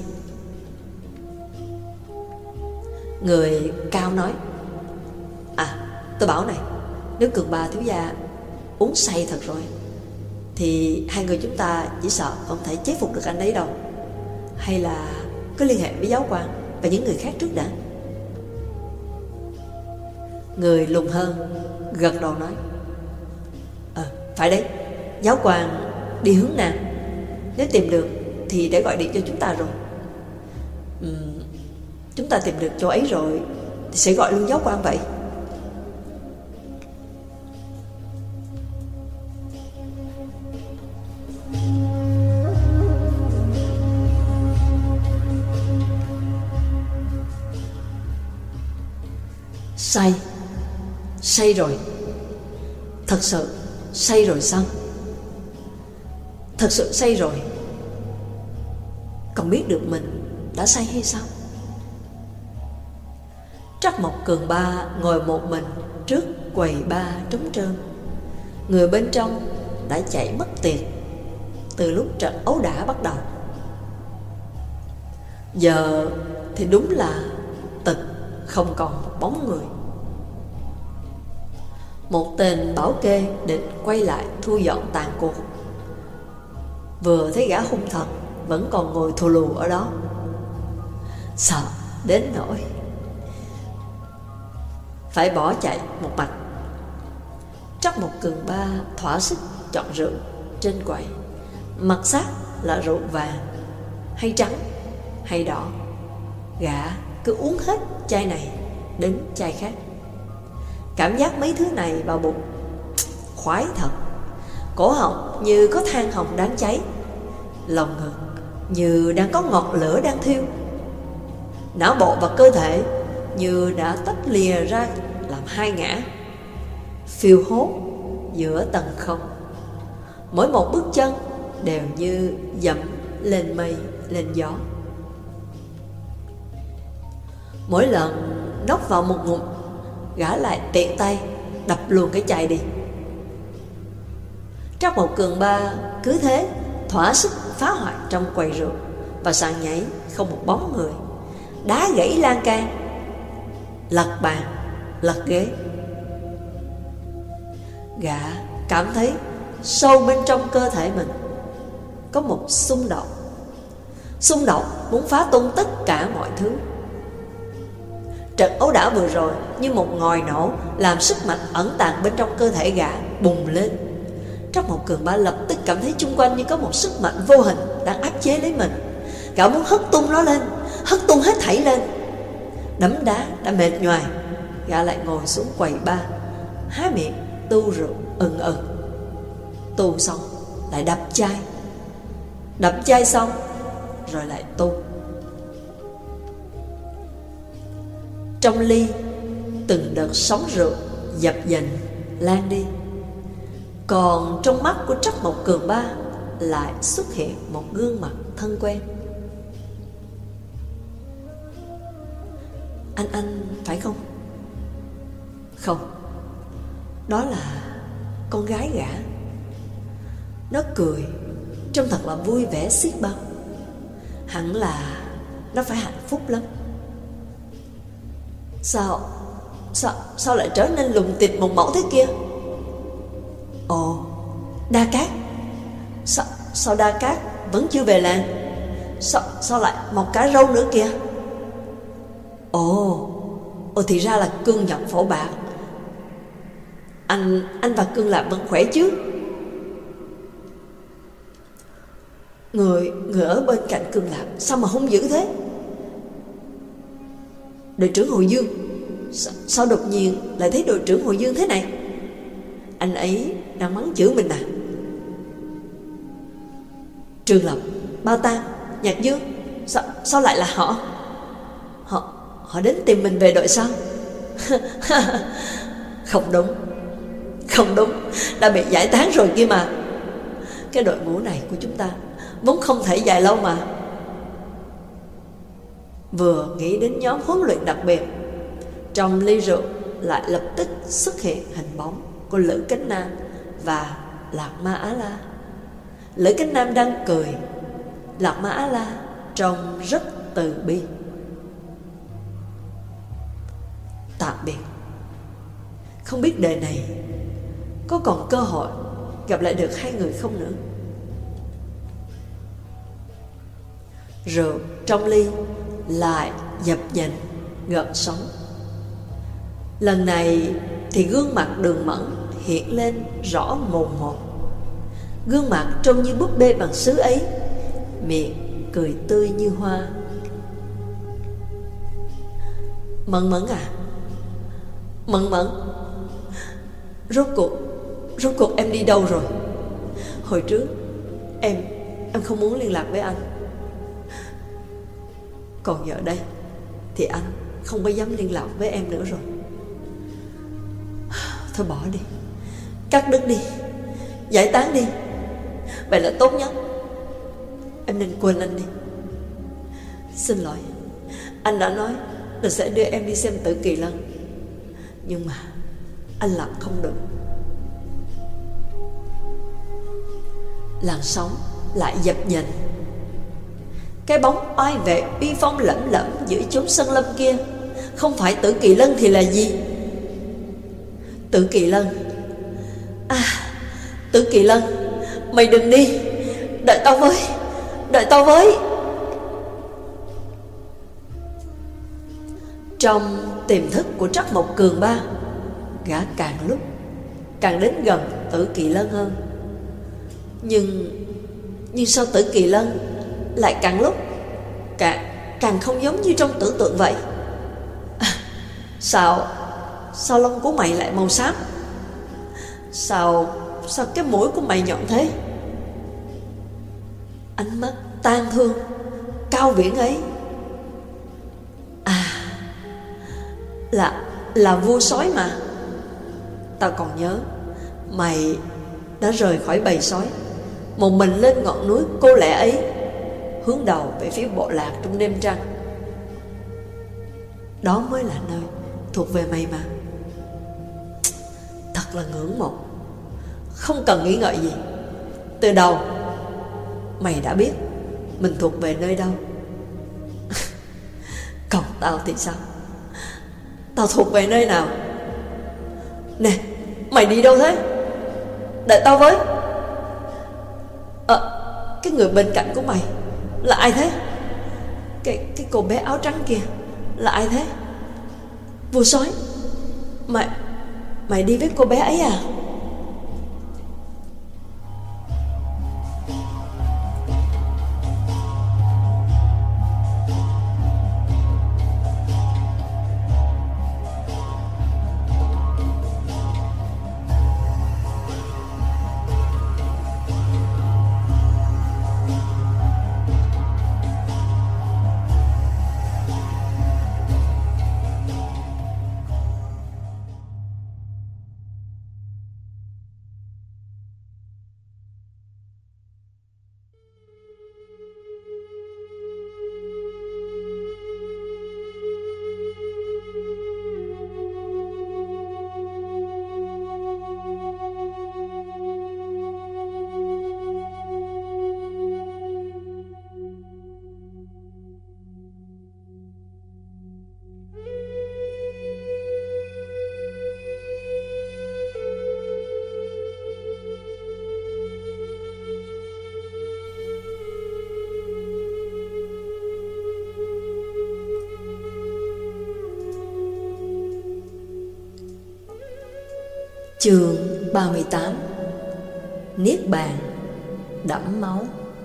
Người cao nói: À, tôi bảo này, nếu Cường Ba thiếu gia uống say thật rồi thì hai người chúng ta chỉ sợ không thể chế phục được anh ấy đâu. Hay là cứ liên hệ với giáo quan và những người khác trước đã. Người lùn hơn gật đầu nói: Ờ, phải đấy, giáo quan đi hướng Nam. Nếu tìm được thì đã gọi điện cho chúng ta rồi. uhm, Chúng ta tìm được chỗ ấy rồi thì sẽ gọi luôn giáo quan vậy. Say. Say rồi. Thật sự say rồi sao? Thật sự say rồi. Còn biết được mình đã say hay sao? Trắc Mộc Cường Ba ngồi một mình trước quầy ba trống trơn. Người bên trong đã chạy mất tiệt từ lúc trận ấu đả bắt đầu. Giờ thì đúng là tịch không còn một bóng người. Một tên bảo kê định quay lại thu dọn tàn cuộc, vừa thấy gã hung thần vẫn còn ngồi thù lù ở đó, sợ đến nỗi phải bỏ chạy một mạch. Trắc Mộc Cường Ba thỏa sức chọn rượu trên quầy, mặt sắc là rượu vàng hay trắng hay đỏ. Gã cứ uống hết chai này đến chai khác. Cảm giác mấy thứ này vào bụng khoái thật. Cổ họng như có than hồng đang cháy, lòng ngực như đang có ngọn lửa đang thiêu. Não bộ và cơ thể như đã tách lìa ra làm hai ngã, phiêu hốt giữa tầng không. Mỗi một bước chân đều như dẫm lên mây lên gió. Mỗi lần nốc vào một ngụm, gã lại tiện tay đập luôn cái chai đi. Trắc Mộc Cường Ba cứ thế thỏa sức phá hoại trong quầy rượu và sàn nhảy không một bóng người, đá gãy lan can, lật bàn, lật ghế. Gã cảm thấy sâu bên trong cơ thể mình có một xung động, xung động muốn phá tung tất cả mọi thứ. Trận ấu đả vừa rồi như một ngòi nổ, làm sức mạnh ẩn tàng bên trong cơ thể gã bùng lên. Trắc Mộc Cường Ba lập tức cảm thấy chung quanh như có một sức mạnh vô hình đang áp chế lấy mình. Gã muốn hất tung nó lên, hất tung hết thảy lên. Đấm đá đã mệt nhoài, gã lại ngồi xuống quầy ba, há miệng tu rượu ừng ừng. Tu xong lại đập chai, đập chai xong rồi lại tu. Trong ly từng đợt sóng rượu dập dềnh lan đi. Còn trong mắt của Trắc Mộc Cường Ba lại xuất hiện một gương mặt thân quen. Anh anh phải không? Không, đó là con gái gã. Nó cười trông thật là vui vẻ xiết bao. Hẳn là nó phải hạnh phúc lắm. Sao Sao Sao lại trở nên lùng tịt một mẫu thế kia? Ồ, Đa Cát. Sao Sao Đa Cát vẫn chưa về làng? Sao Sao lại mọc cả râu nữa kìa? Ồ Ồ thì ra là Cương nhận phổ bạc. Anh Anh và Cương Lạc vẫn khỏe chứ? Người Người ở bên cạnh Cương Lạc sao mà hung dữ thế? Đội trưởng Hồi Dương, Sao, sao đột nhiên lại thấy đội trưởng Hồi Dương thế này? Anh ấy đang mắng chửi mình à? Trương Lập, Bao Tam, Nhạc Dương, Sao, sao lại là họ? Họ Họ đến tìm mình về đội sao? Không đúng, không đúng, đã bị giải tán rồi kia mà. Cái đội ngũ này của chúng ta vốn không thể dài lâu mà. Vừa nghĩ đến nhóm huấn luyện đặc biệt, trong ly rượu lại lập tức xuất hiện hình bóng của Lữ Cánh Nam và Lạc Ma Á La. Lữ Cánh Nam đang cười, Lạc Ma Á La trông rất từ bi. Tạm biệt. Không biết đời này có còn cơ hội gặp lại được hai người không nữa. Rượu trong ly lại dập dềnh gợn sóng. Lần này thì gương mặt Đường Mẫn hiện lên rõ mồn một. Gương mặt trông như búp bê bằng sứ ấy miệng cười tươi như hoa. Mẫn Mẫn à, Mẫn Mẫn, rốt cuộc Rốt cuộc em đi đâu rồi? Hồi trước Em Em không muốn liên lạc với anh, còn giờ đây thì anh không có dám liên lạc với em nữa rồi. Thôi bỏ đi, cắt đứt đi, giải tán đi, vậy là tốt nhất. Em nên quên anh đi. Xin lỗi, anh đã nói là sẽ đưa em đi xem Tử Kỳ Lân, nhưng mà anh làm không được. Làn sóng lại dập dềnh. Cái bóng oai vệ uy phong lẫm lẫm giữa chốn sân lâm kia không phải Tử Kỳ Lân thì là gì? Tử Kỳ Lân à, Tử Kỳ Lân, mày đừng đi, đợi tao với, đợi tao với. Trong tiềm thức của Trắc Mộc Cường Ba, gã càng lúc càng đến gần Tử Kỳ Lân hơn. Nhưng Nhưng sao Tử Kỳ Lân lại càng lúc Càng càng không giống như trong tưởng tượng vậy? à, Sao Sao lông của mày lại màu xám? Sao Sao cái mũi của mày nhọn thế? Ánh mắt tang thương cao viễn ấy, à, Là Là vua sói mà. Tao còn nhớ mày đã rời khỏi bầy sói, một mình lên ngọn núi cô lẻ ấy, hướng đầu về phía bộ lạc trong đêm trăng. Đó mới là nơi thuộc về mày mà. Thật là ngưỡng mộ. Không cần nghĩ ngợi gì, từ đầu mày đã biết mình thuộc về nơi đâu. Còn tao thì sao? Tao thuộc về nơi nào? Nè, mày đi đâu thế? Đợi tao với. Ờ, cái người bên cạnh của mày là ai thế? Cái, cái cô bé áo trắng kia là ai thế? Vua sói, Mày Mày đi với cô bé ấy à? Chương ba mươi tám. Niết bàn đẫm máu.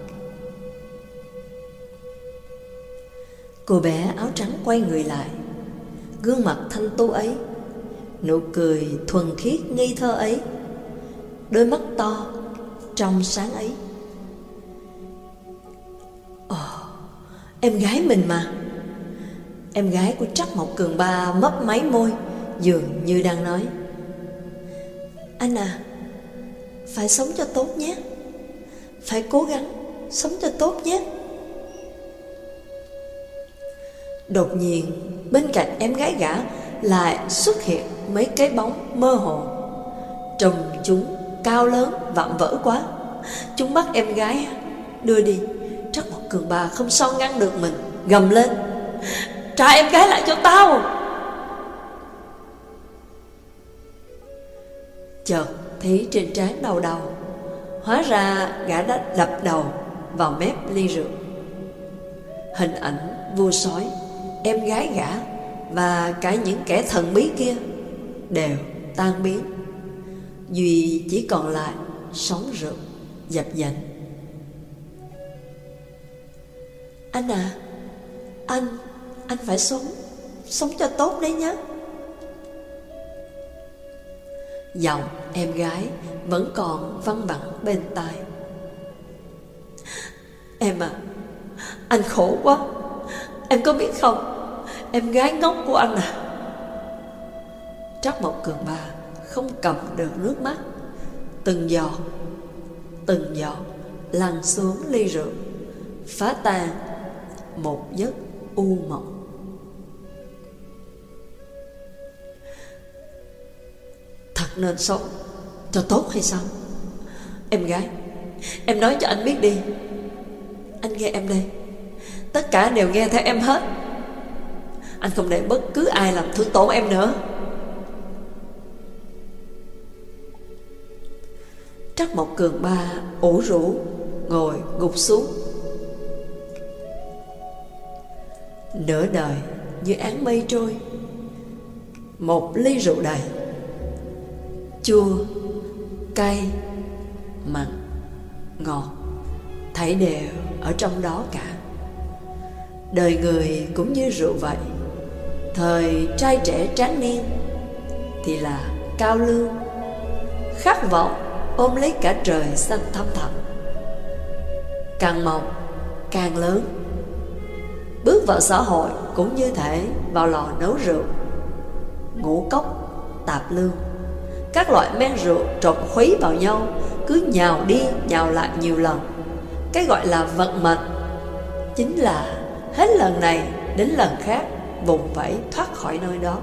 Cô bé áo trắng quay người lại, gương mặt thanh tú ấy, nụ cười thuần khiết ngây thơ ấy, đôi mắt to trong sáng ấy. Ồ, em gái mình mà. Em gái của Trắc Mộc Cường Ba mấp máy môi, dường như đang nói: anh à, phải sống cho tốt nhé, phải cố gắng sống cho tốt nhé. Đột nhiên bên cạnh em gái gã lại xuất hiện mấy cái bóng mơ hồ. Trông chúng cao lớn vạm vỡ quá, chúng bắt em gái đưa đi. Trắc Mộc Cường Ba không sao ngăn được mình, gầm lên: trả em gái lại cho tao. Chợt thấy trên trán đau đầu, hóa ra gã đã đập đầu vào mép ly rượu. Hình ảnh vua sói, em gái gã và cả những kẻ thần bí kia đều tan biến, duy chỉ còn lại sóng rượu dập dềnh. Anh à, Anh Anh phải sống Sống cho tốt đấy nhé. Giọng em gái vẫn còn văng vẳng bên tai. Em à, anh khổ quá. Em có biết không, em gái ngốc của anh à. Trắc Mộc Cường Ba không cầm được nước mắt, từng giọt từng giọt lăn xuống ly rượu, phá tan một giấc u mộng. Thật nên sống cho tốt hay sao? Em gái, em nói cho anh biết đi. Anh nghe em đây, tất cả đều nghe theo em hết. Anh không để bất cứ ai làm thương tổn em nữa. Trắc Mộc Cường Ba ủ rũ ngồi gục xuống. Nửa đời như áng mây trôi, một ly rượu đầy, chua, cay, mặn, ngọt, thảy đều ở trong đó cả. Đời người cũng như rượu vậy. Thời trai trẻ tráng niên thì là cao lương, khát vọng ôm lấy cả trời xanh thăm thẳm. Càng mộng càng lớn. Bước vào xã hội cũng như thể vào lò nấu rượu. Ngũ cốc, tạp lương, các loại men rượu trộn khuấy vào nhau, cứ nhào đi nhào lại nhiều lần. Cái gọi là vận mệnh chính là hết lần này đến lần khác vùng vẫy thoát khỏi nơi đó.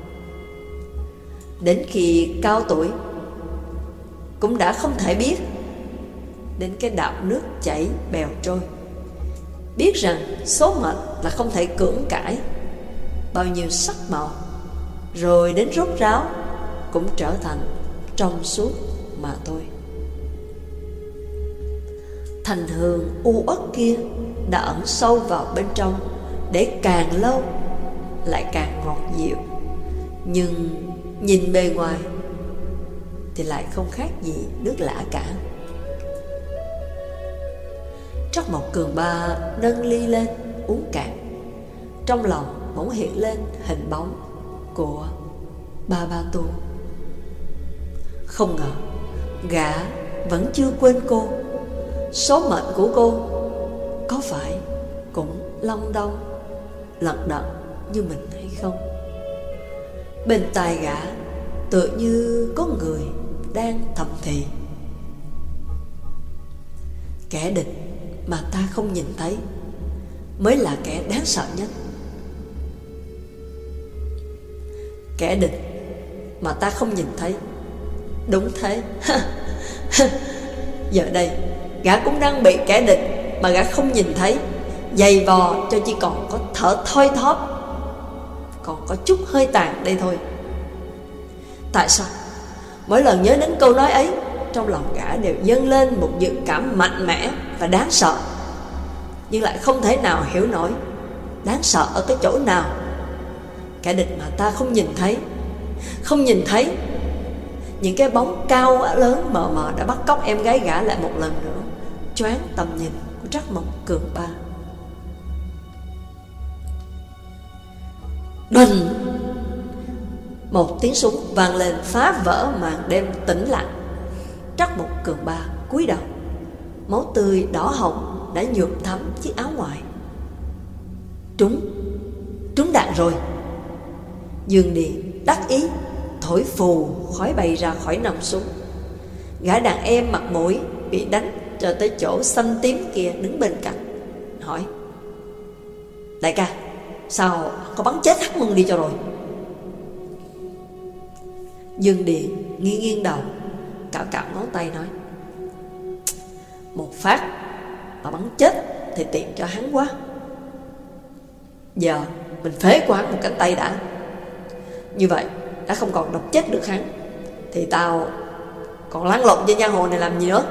Đến khi cao tuổi cũng đã không thể biết đến cái đạo nước chảy bèo trôi, biết rằng số mệnh là không thể cưỡng cãi. Bao nhiêu sắc màu rồi đến rốt ráo cũng trở thành trong suốt mà thôi. Thành hương u uất kia đã ẩn sâu vào bên trong, để càng lâu lại càng ngọt dịu. Nhưng nhìn bề ngoài thì lại không khác gì nước lã cả. Trắc Mộc Cường Ba nâng ly lên uống cạn. Trong lòng bỗng hiện lên hình bóng của Ba Ba Tu. Không ngờ gã vẫn chưa quên cô. Số mệnh của cô có phải cũng long đong lận đận như mình hay không? Bên tai gã tựa như có người đang thầm thì: kẻ địch mà ta không nhìn thấy mới là kẻ đáng sợ nhất. Kẻ địch mà ta không nhìn thấy. Đúng thế. Giờ đây gã cũng đang bị kẻ địch mà gã không nhìn thấy giày vò cho chỉ còn có thở thoi thóp, còn có chút hơi tàn đây thôi. Tại sao mỗi lần nhớ đến câu nói ấy, trong lòng gã đều dâng lên một dự cảm mạnh mẽ và đáng sợ, nhưng lại không thể nào hiểu nổi đáng sợ ở cái chỗ nào. Kẻ địch mà ta không nhìn thấy. Không nhìn thấy. Những cái bóng cao lớn mờ mờ đã bắt cóc em gái gã lại một lần nữa, choáng tầm nhìn của Trắc Mộc Cường Ba. Đùng! Một tiếng súng vang lên phá vỡ màn đêm tĩnh lặng. Trắc Mộc Cường Ba cúi đầu, máu tươi đỏ hồng đã nhuộm thắm chiếc áo ngoài. Trúng! Trúng đạn rồi! Dương Điền đắc ý thổi phù khói bay ra khỏi nòng súng. Gã đàn em mặt mũi bị đánh cho tới chỗ xanh tím kia đứng bên cạnh, hỏi: đại ca, sao có bắn chết Hắc Mân đi cho rồi? Dương Điền nghiêng nghiêng đầu, cạo cạo ngón tay nói: một phát mà bắn chết thì tiện cho hắn quá. Giờ mình phế của hắn một cánh tay đã. Như vậy đã không còn độc chết được hắn, thì tao còn lăn lộn trên giang hồ này làm gì nữa.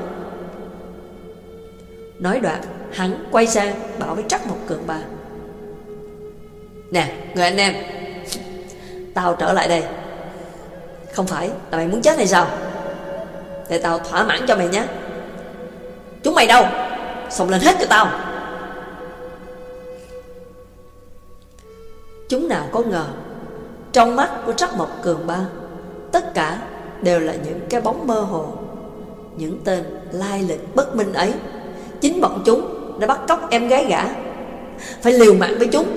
Nói đoạn hắn quay sang bảo với Trắc Mộc Cường Ba: nè người anh em, tao trở lại đây không phải là mày muốn chết hay sao? Để tao thỏa mãn cho mày nhé. Chúng mày đâu? Xông lên hết cho tao. Chúng nào có ngờ, trong mắt của Trắc Mộc Cường Ba, tất cả đều là những cái bóng mơ hồ. Những tên lai lịch bất minh ấy, chính bọn chúng đã bắt cóc em gái gã, phải liều mạng với chúng.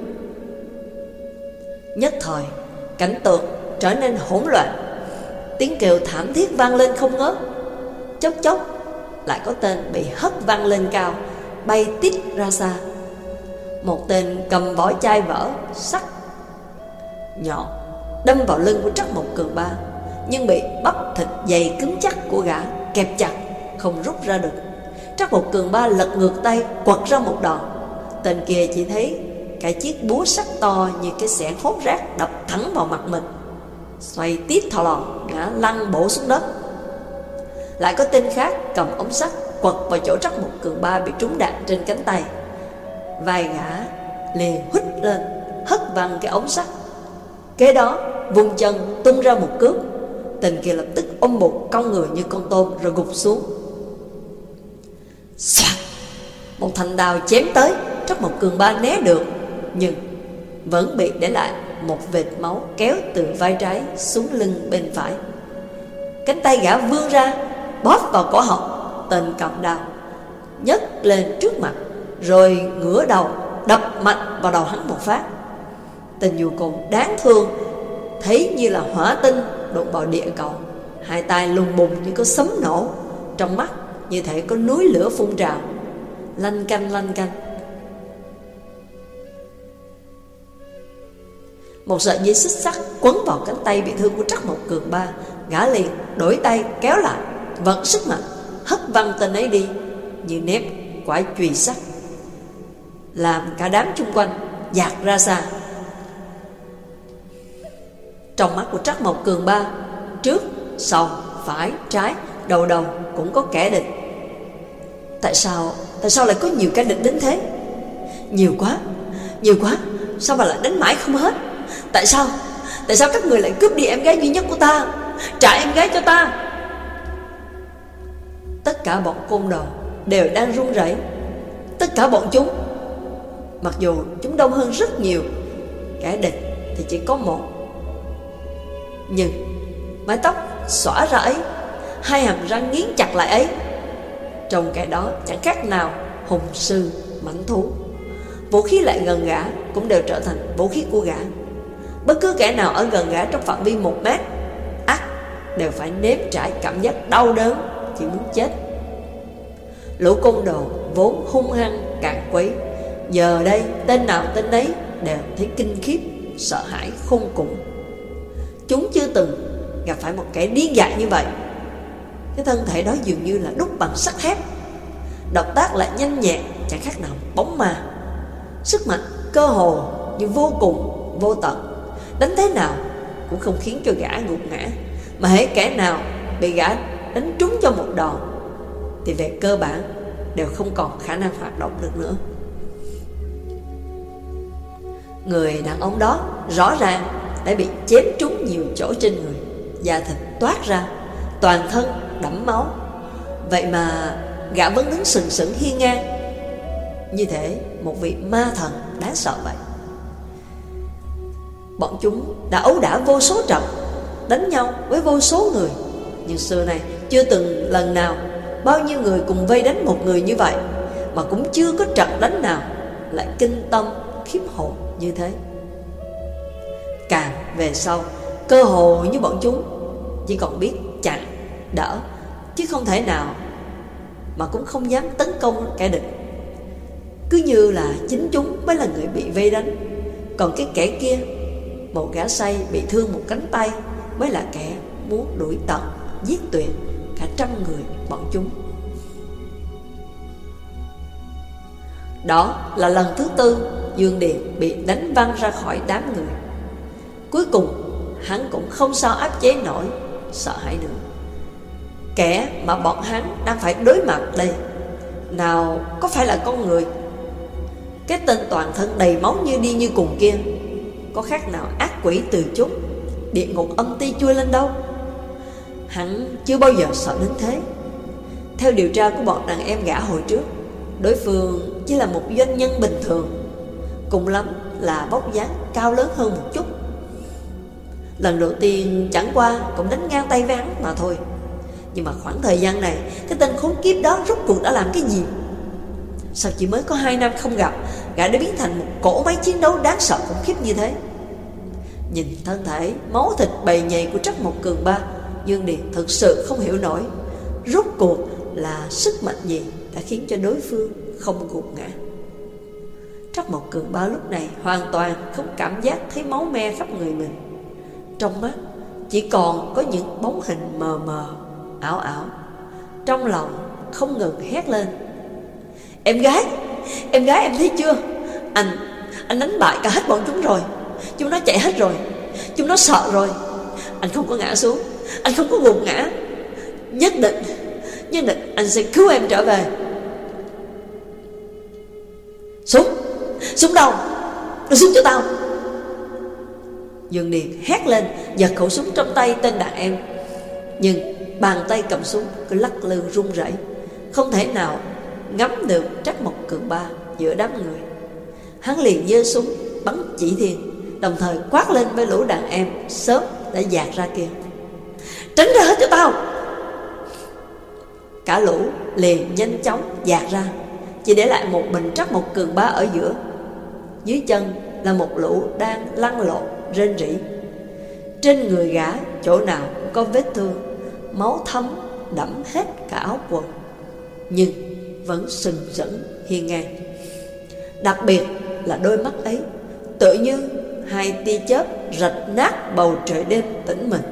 Nhất thời, cảnh tượng trở nên hỗn loạn, tiếng kêu thảm thiết vang lên không ngớt. Chốc chốc lại có tên bị hất văng lên cao, bay tít ra xa. Một tên cầm vỏ chai vỡ sắc nhọn đâm vào lưng của Trắc Mộc Cường Ba, nhưng bị bắp thịt dày cứng chắc của gã kẹp chặt, không rút ra được. Trắc Mộc Cường Ba lật ngược tay, quật ra một đòn. Tên kia chỉ thấy cái chiếc búa sắt to như cái xẻng hốt rác đập thẳng vào mặt mình, xoay tít thò lò, ngã lăn bổ xuống đất. Lại có tên khác cầm ống sắt quật vào chỗ Trắc Mộc Cường Ba bị trúng đạn trên cánh tay. Vai gã liền huýt lên, hất văng cái ống sắt. Kế đó vùng chân tung ra một cước. Tên kia lập tức ôm bụng cong người như con tôm rồi gục xuống. Xoạt! Một thanh đao chém tới. Trắc Mộc Cường Ba né được, nhưng vẫn bị để lại một vệt máu kéo từ vai trái xuống lưng bên phải. Cánh tay gã vươn ra, bóp vào cổ họng tên cầm đao, nhấc lên trước mặt, rồi ngửa đầu đập mạnh vào đầu hắn một phát. Tên dù cùng đáng thương thấy như là hỏa tinh đụng vào địa cầu, hai tay lùng bùng như có sấm nổ, trong mắt như thể có núi lửa phun trào, lanh canh lanh canh. Một sợi dây xích sắt quấn vào cánh tay bị thương của Trắc Mộc Cường Ba. Gã liền đổi tay kéo lại, vận sức mạnh hất văng tên ấy đi như ném quả chùy sắt, làm cả đám chung quanh dạt ra xa. Trong mắt của Trắc Mộc Cường Ba, trước, sau, phải, trái, đầu đầu cũng có kẻ địch. Tại sao, tại sao lại có nhiều kẻ địch đến thế? Nhiều quá, nhiều quá, sao mà lại đánh mãi không hết? Tại sao, tại sao các người lại cướp đi em gái duy nhất của ta? Trả em gái cho ta! Tất cả bọn côn đồ đều đang run rẩy. Tất cả bọn chúng, mặc dù chúng đông hơn rất nhiều, kẻ địch thì chỉ có một, nhưng mái tóc xõa ra ấy, hai hàm răng nghiến chặt lại ấy, trong kẻ đó chẳng khác nào hùng sư mãnh thú. Vũ khí lại gần gã cũng đều trở thành vũ khí của gã. Bất cứ kẻ nào ở gần gã trong phạm vi một mét, ắt đều phải nếm trải cảm giác đau đớn, chỉ muốn chết. Lũ côn đồ vốn hung hăng càn quấy, giờ đây tên nào tên đấy đều thấy kinh khiếp, sợ hãi khôn cùng. Chúng chưa từng gặp phải một kẻ điên dại như vậy. Cái thân thể đó dường như là đúc bằng sắt thép, động tác lại nhanh nhẹn, chẳng khác nào bóng ma. Sức mạnh cơ hồ như vô cùng vô tận, đánh thế nào cũng không khiến cho gã gục ngã. Mà hễ kẻ nào bị gã đánh trúng cho một đòn thì về cơ bản đều không còn khả năng hoạt động được nữa. Người đàn ông đó rõ ràng đã bị chém trúng nhiều chỗ trên người, da thịt toát ra, toàn thân đẫm máu. Vậy mà gã vẫn đứng sừng sững hiên ngang, như thể một vị ma thần đáng sợ vậy. Bọn chúng đã ấu đả vô số trận, đánh nhau với vô số người, nhưng xưa này chưa từng lần nào bao nhiêu người cùng vây đánh một người như vậy, mà cũng chưa có trận đánh nào lại kinh tâm khiếp hồn như thế. Càng về sau, cơ hồ như bọn chúng chỉ còn biết chặn, đỡ, chứ không thể nào mà cũng không dám tấn công kẻ địch. Cứ như là chính chúng mới là người bị vây đánh, còn cái kẻ kia, một gã say bị thương một cánh tay, mới là kẻ muốn đuổi tận, giết tuyệt cả trăm người bọn chúng. Đó là lần thứ tư Dương Điền bị đánh văng ra khỏi đám người. Cuối cùng hắn cũng không sao áp chế nổi sợ hãi nữa. Kẻ mà bọn hắn đang phải đối mặt đây, nào có phải là con người? Cái tên toàn thân đầy máu như đi như cùng kia, có khác nào ác quỷ từ chúc địa ngục âm ti chui lên đâu? Hắn chưa bao giờ sợ đến thế. Theo điều tra của bọn đàn em gã hồi trước, đối phương chỉ là một doanh nhân bình thường, cùng lắm là vóc dáng cao lớn hơn một chút. Lần đầu tiên chẳng qua cũng đánh ngang tay với hắn mà thôi. Nhưng mà khoảng thời gian này, cái tên khốn kiếp đó rốt cuộc đã làm cái gì? Sao chỉ mới có hai năm không gặp, gã đã biến thành một cỗ máy chiến đấu đáng sợ khủng khiếp như thế? Nhìn thân thể máu thịt bầy nhầy của Trắc Mộc Cường Ba, Dương Điền thực sự không hiểu nổi rốt cuộc là sức mạnh gì đã khiến cho đối phương không gục ngã. Trắc Mộc Cường Ba lúc này hoàn toàn không cảm giác thấy máu me khắp người mình. Trong mắt chỉ còn có những bóng hình mờ mờ, ảo ảo. Trong lòng không ngừng hét lên: Em gái, em gái em thấy chưa? Anh, anh đánh bại cả hết bọn chúng rồi. Chúng nó chạy hết rồi. Chúng nó sợ rồi. Anh không có ngã xuống, anh không có gục ngã. Nhất định, nhất định anh sẽ cứu em trở về. Súng, súng đâu? Đưa súng cho tao. Dương Điền hét lên, giật khẩu súng trong tay tên đàn em. Nhưng bàn tay cầm súng cứ lắc lư run rẩy, không thể nào ngắm được Trắc Mộc Cường Ba giữa đám người. Hắn liền giơ súng bắn chỉ thiên, đồng thời quát lên với lũ đàn em sớm đã dạt ra kia: Tránh ra hết cho tao! Cả lũ liền nhanh chóng dạt ra, chỉ để lại một mình Trắc Mộc Cường Ba ở giữa. Dưới chân là một lũ đang lăn lộn rên rỉ. Trên người gã chỗ nào cũng có vết thương, máu thấm đẫm hết cả áo quần, nhưng vẫn sừng sững hiên ngang. Đặc biệt là đôi mắt ấy tự như hai tia chớp rạch nát bầu trời đêm tĩnh mịch.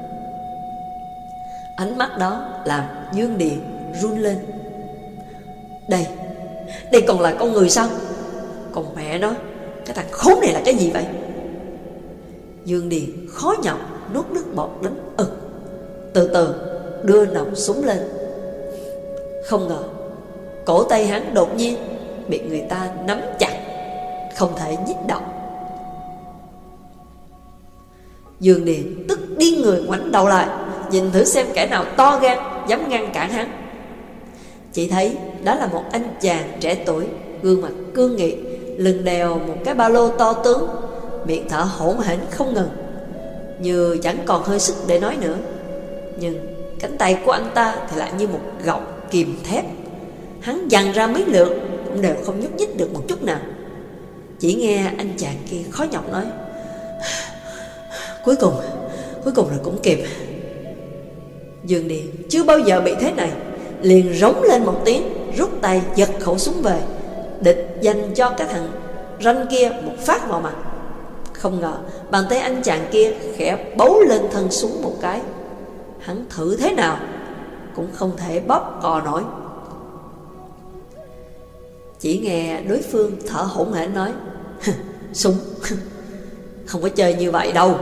Ánh mắt đó làm Dương Điền run lên. Đây, đây còn là con người sao? Còn mẹ nó, cái thằng khốn này là cái gì vậy? Dương Điền khó nhọc nuốt nước bọt đánh ực, từ từ đưa nòng súng lên. Không ngờ cổ tay hắn đột nhiên bị người ta nắm chặt, không thể nhích động. Dương Điền tức điên người ngoảnh đầu lại, nhìn thử xem kẻ nào to gan dám ngăn cản hắn. Chỉ thấy đó là một anh chàng trẻ tuổi, gương mặt cương nghị, lưng đeo một cái ba lô to tướng, miệng thở hổn hển không ngừng, như chẳng còn hơi sức để nói nữa. Nhưng cánh tay của anh ta thì lại như một gọng kìm thép. Hắn giằng ra mấy lượt cũng đều không nhúc nhích được một chút nào. Chỉ nghe anh chàng kia khó nhọc nói: Cuối cùng, cuối cùng là cũng kịp. Dương Điền chưa bao giờ bị thế này, liền rống lên một tiếng, rút tay giật khẩu súng về, địch dành cho cái thằng ranh kia một phát vào mặt. Không ngờ bàn tay anh chàng kia khẽ bấu lên thân súng một cái. Hắn thử thế nào cũng không thể bóp cò nổi. Chỉ nghe đối phương thở hổn hển nói: Súng không có chơi như vậy đâu.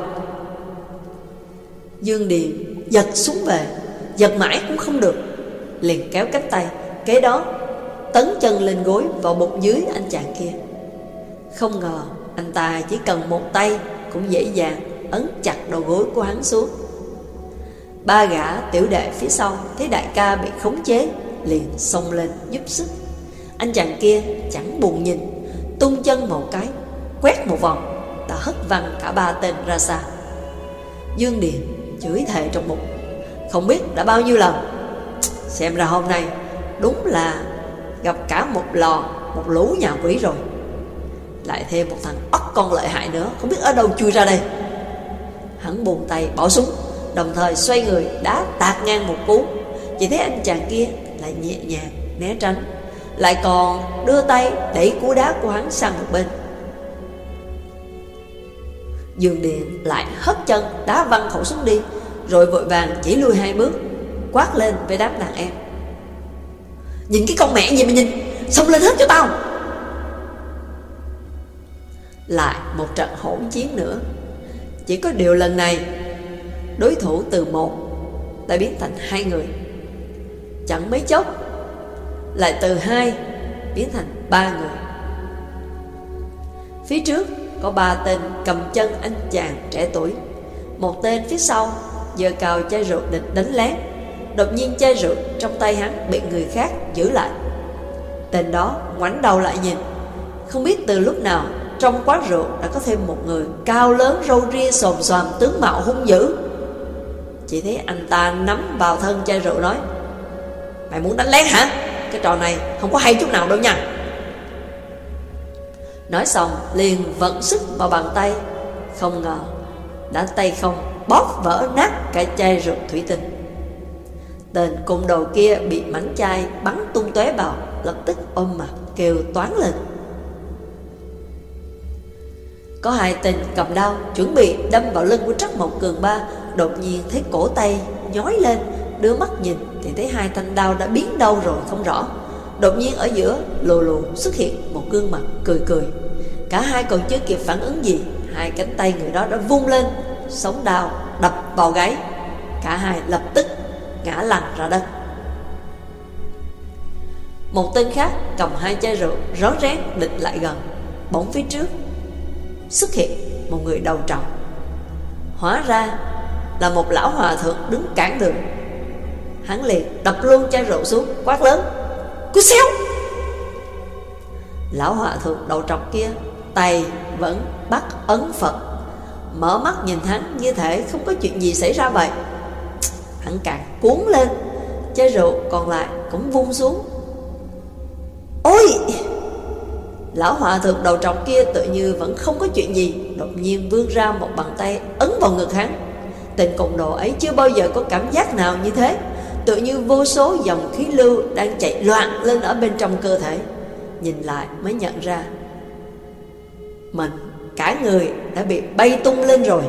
Dương Điền giật súng về, giật mãi cũng không được, liền kéo cánh tay, kế đó tấn chân lên gối vào bụng dưới anh chàng kia. Không ngờ anh ta chỉ cần một tay cũng dễ dàng ấn chặt đầu gối của hắn xuống. Ba gã tiểu đệ phía sau thấy đại ca bị khống chế, liền xông lên giúp sức. Anh chàng kia chẳng buồn nhìn, tung chân một cái, quét một vòng đã hất văng cả ba tên ra xa. Dương Điền chửi thề trong bụng, không biết đã bao nhiêu lần. Xem ra hôm nay đúng là gặp cả một lò, một lũ nhà quỷ rồi. Lại thêm một thằng ốc con lợi hại nữa, không biết ở đâu chui ra đây. Hắn buông tay bỏ súng, đồng thời xoay người đá tạt ngang một cú. Chỉ thấy anh chàng kia lại nhẹ nhàng né tránh, lại còn đưa tay đẩy cú đá của hắn sang một bên. Dương Điền lại hất chân đá văng khẩu súng đi, rồi vội vàng chỉ lui hai bước, quát lên với đám đàn em: Nhìn cái con mẹ gì mà nhìn, xông lên hết cho tao. Lại một trận hỗn chiến nữa. Chỉ có điều lần này đối thủ từ một đã biến thành hai người. Chẳng mấy chốc lại từ hai biến thành ba người. Phía trước có ba tên cầm chân anh chàng trẻ tuổi, một tên phía sau giơ cao chai rượu định đánh lén. Đột nhiên chai rượu trong tay hắn bị người khác giữ lại. Tên đó ngoảnh đầu lại nhìn, không biết từ lúc nào trong quán rượu đã có thêm một người cao lớn râu ria xồm xoàm, tướng mạo hung dữ. Chỉ thấy anh ta nắm vào thân chai rượu nói: "Mày muốn đánh lén hả? Cái trò này không có hay chút nào đâu nha." Nói xong liền vận sức vào bàn tay. Không ngờ đã tay không bóp vỡ nát cả chai rượu thủy tinh. Tên côn đồ kia bị mảnh chai bắn tung tóe vào, lập tức ôm mặt kêu toáng lên. Có hai tên cầm đao chuẩn bị đâm vào lưng của Trắc Mộc Cường Ba, đột nhiên thấy cổ tay nhói lên, đưa mắt nhìn thì thấy hai thanh đao đã biến đâu rồi không rõ. Đột nhiên ở giữa lù lù xuất hiện một gương mặt cười cười. Cả hai còn chưa kịp phản ứng gì, hai cánh tay người đó đã vung lên, sống đao đập vào gáy. Cả hai lập tức ngã lăn ra đất. Một tên khác cầm hai chai rượu rón rén định lại gần. Bỗng phía trước xuất hiện một người đầu trọc. Hóa ra là một lão hòa thượng đứng cản đường. Hắn liền đập luôn chai rượu xuống, quát lớn: "Cút xéo!" Lão hòa thượng đầu trọc kia tay vẫn bắt ấn Phật, mở mắt nhìn hắn như thể không có chuyện gì xảy ra vậy. Hắn càng cuốn lên, chai rượu còn lại cũng vung xuống. Ôi! Lão hòa thượng đầu trọc kia tự như vẫn không có chuyện gì, đột nhiên vươn ra một bàn tay ấn vào ngực hắn. Tên côn đồ ấy chưa bao giờ có cảm giác nào như thế, tự như vô số dòng khí lưu đang chạy loạn lên ở bên trong cơ thể. Nhìn lại mới nhận ra mình cả người đã bị bay tung lên rồi.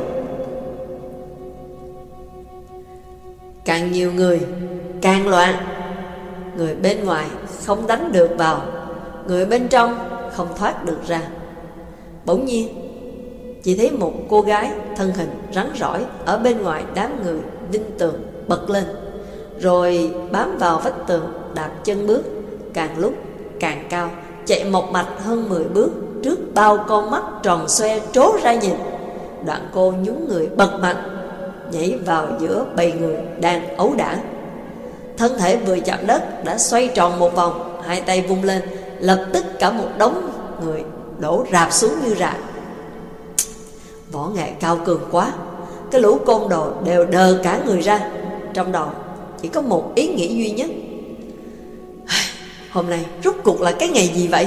Càng nhiều người càng loạn. Người bên ngoài không đánh được vào, người bên trong không thoát được ra. Bỗng nhiên chỉ thấy một cô gái thân hình rắn rỏi ở bên ngoài đám người vinh tường bật lên, rồi bám vào vách tường đạp chân bước, càng lúc càng cao, chạy một mạch hơn mười bước trước bao con mắt tròn xoe trố ra nhìn. Đoạn cô nhún người bật mạnh, nhảy vào giữa bầy người đang ấu đả. Thân thể vừa chạm đất đã xoay tròn một vòng, hai tay vung lên, lập tức cả một đống người đổ rạp xuống như rạ. Võ nghệ cao cường quá, cái lũ côn đồ đều đờ cả người ra. Trong đầu chỉ có một ý nghĩ duy nhất: hôm nay rốt cuộc là cái ngày gì vậy?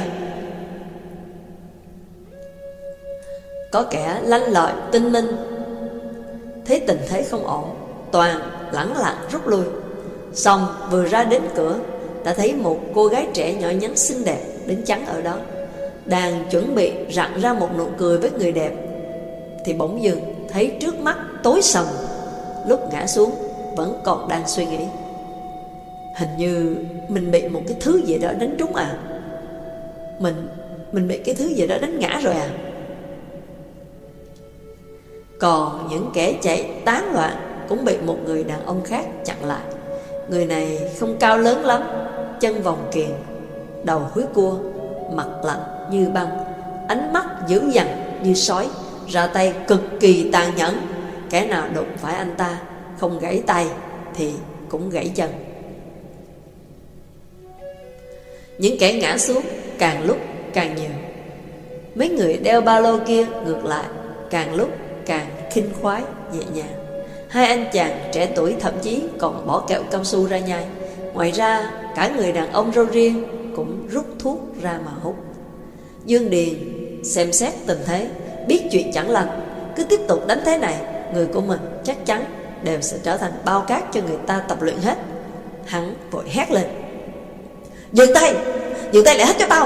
Có kẻ lanh lợi tinh minh thấy tình thế không ổn, toàn lẳng lặng rút lui. Xong vừa ra đến cửa đã thấy một cô gái trẻ nhỏ nhắn xinh đẹp đứng chắn ở đó, đang chuẩn bị rặn ra một nụ cười với người đẹp, thì bỗng dưng thấy trước mắt tối sầm. Lúc ngã xuống vẫn còn đang suy nghĩ: hình như mình bị một cái thứ gì đó đánh trúng à? Mình Mình bị cái thứ gì đó đánh ngã rồi à? Còn những kẻ chạy tán loạn cũng bị một người đàn ông khác chặn lại. Người này không cao lớn lắm, chân vòng kiềng, đầu húi cua, mặt lạnh như băng, ánh mắt dữ dằn như sói, ra tay cực kỳ tàn nhẫn. Kẻ nào đụng phải anh ta không gãy tay thì cũng gãy chân. Những kẻ ngã xuống càng lúc càng nhiều. Mấy người đeo ba lô kia ngược lại càng lúc càng khinh khoái nhẹ nhàng. Hai anh chàng trẻ tuổi thậm chí còn bỏ kẹo cao su ra nhai. Ngoài ra cả người đàn ông râu riêng cũng rút thuốc ra mà hút. Dương Điền xem xét tình thế, biết chuyện chẳng lành, cứ tiếp tục đánh thế này, người của mình chắc chắn đều sẽ trở thành bao cát cho người ta tập luyện hết. Hắn vội hét lên: dừng tay, dừng tay lại hết cho tao.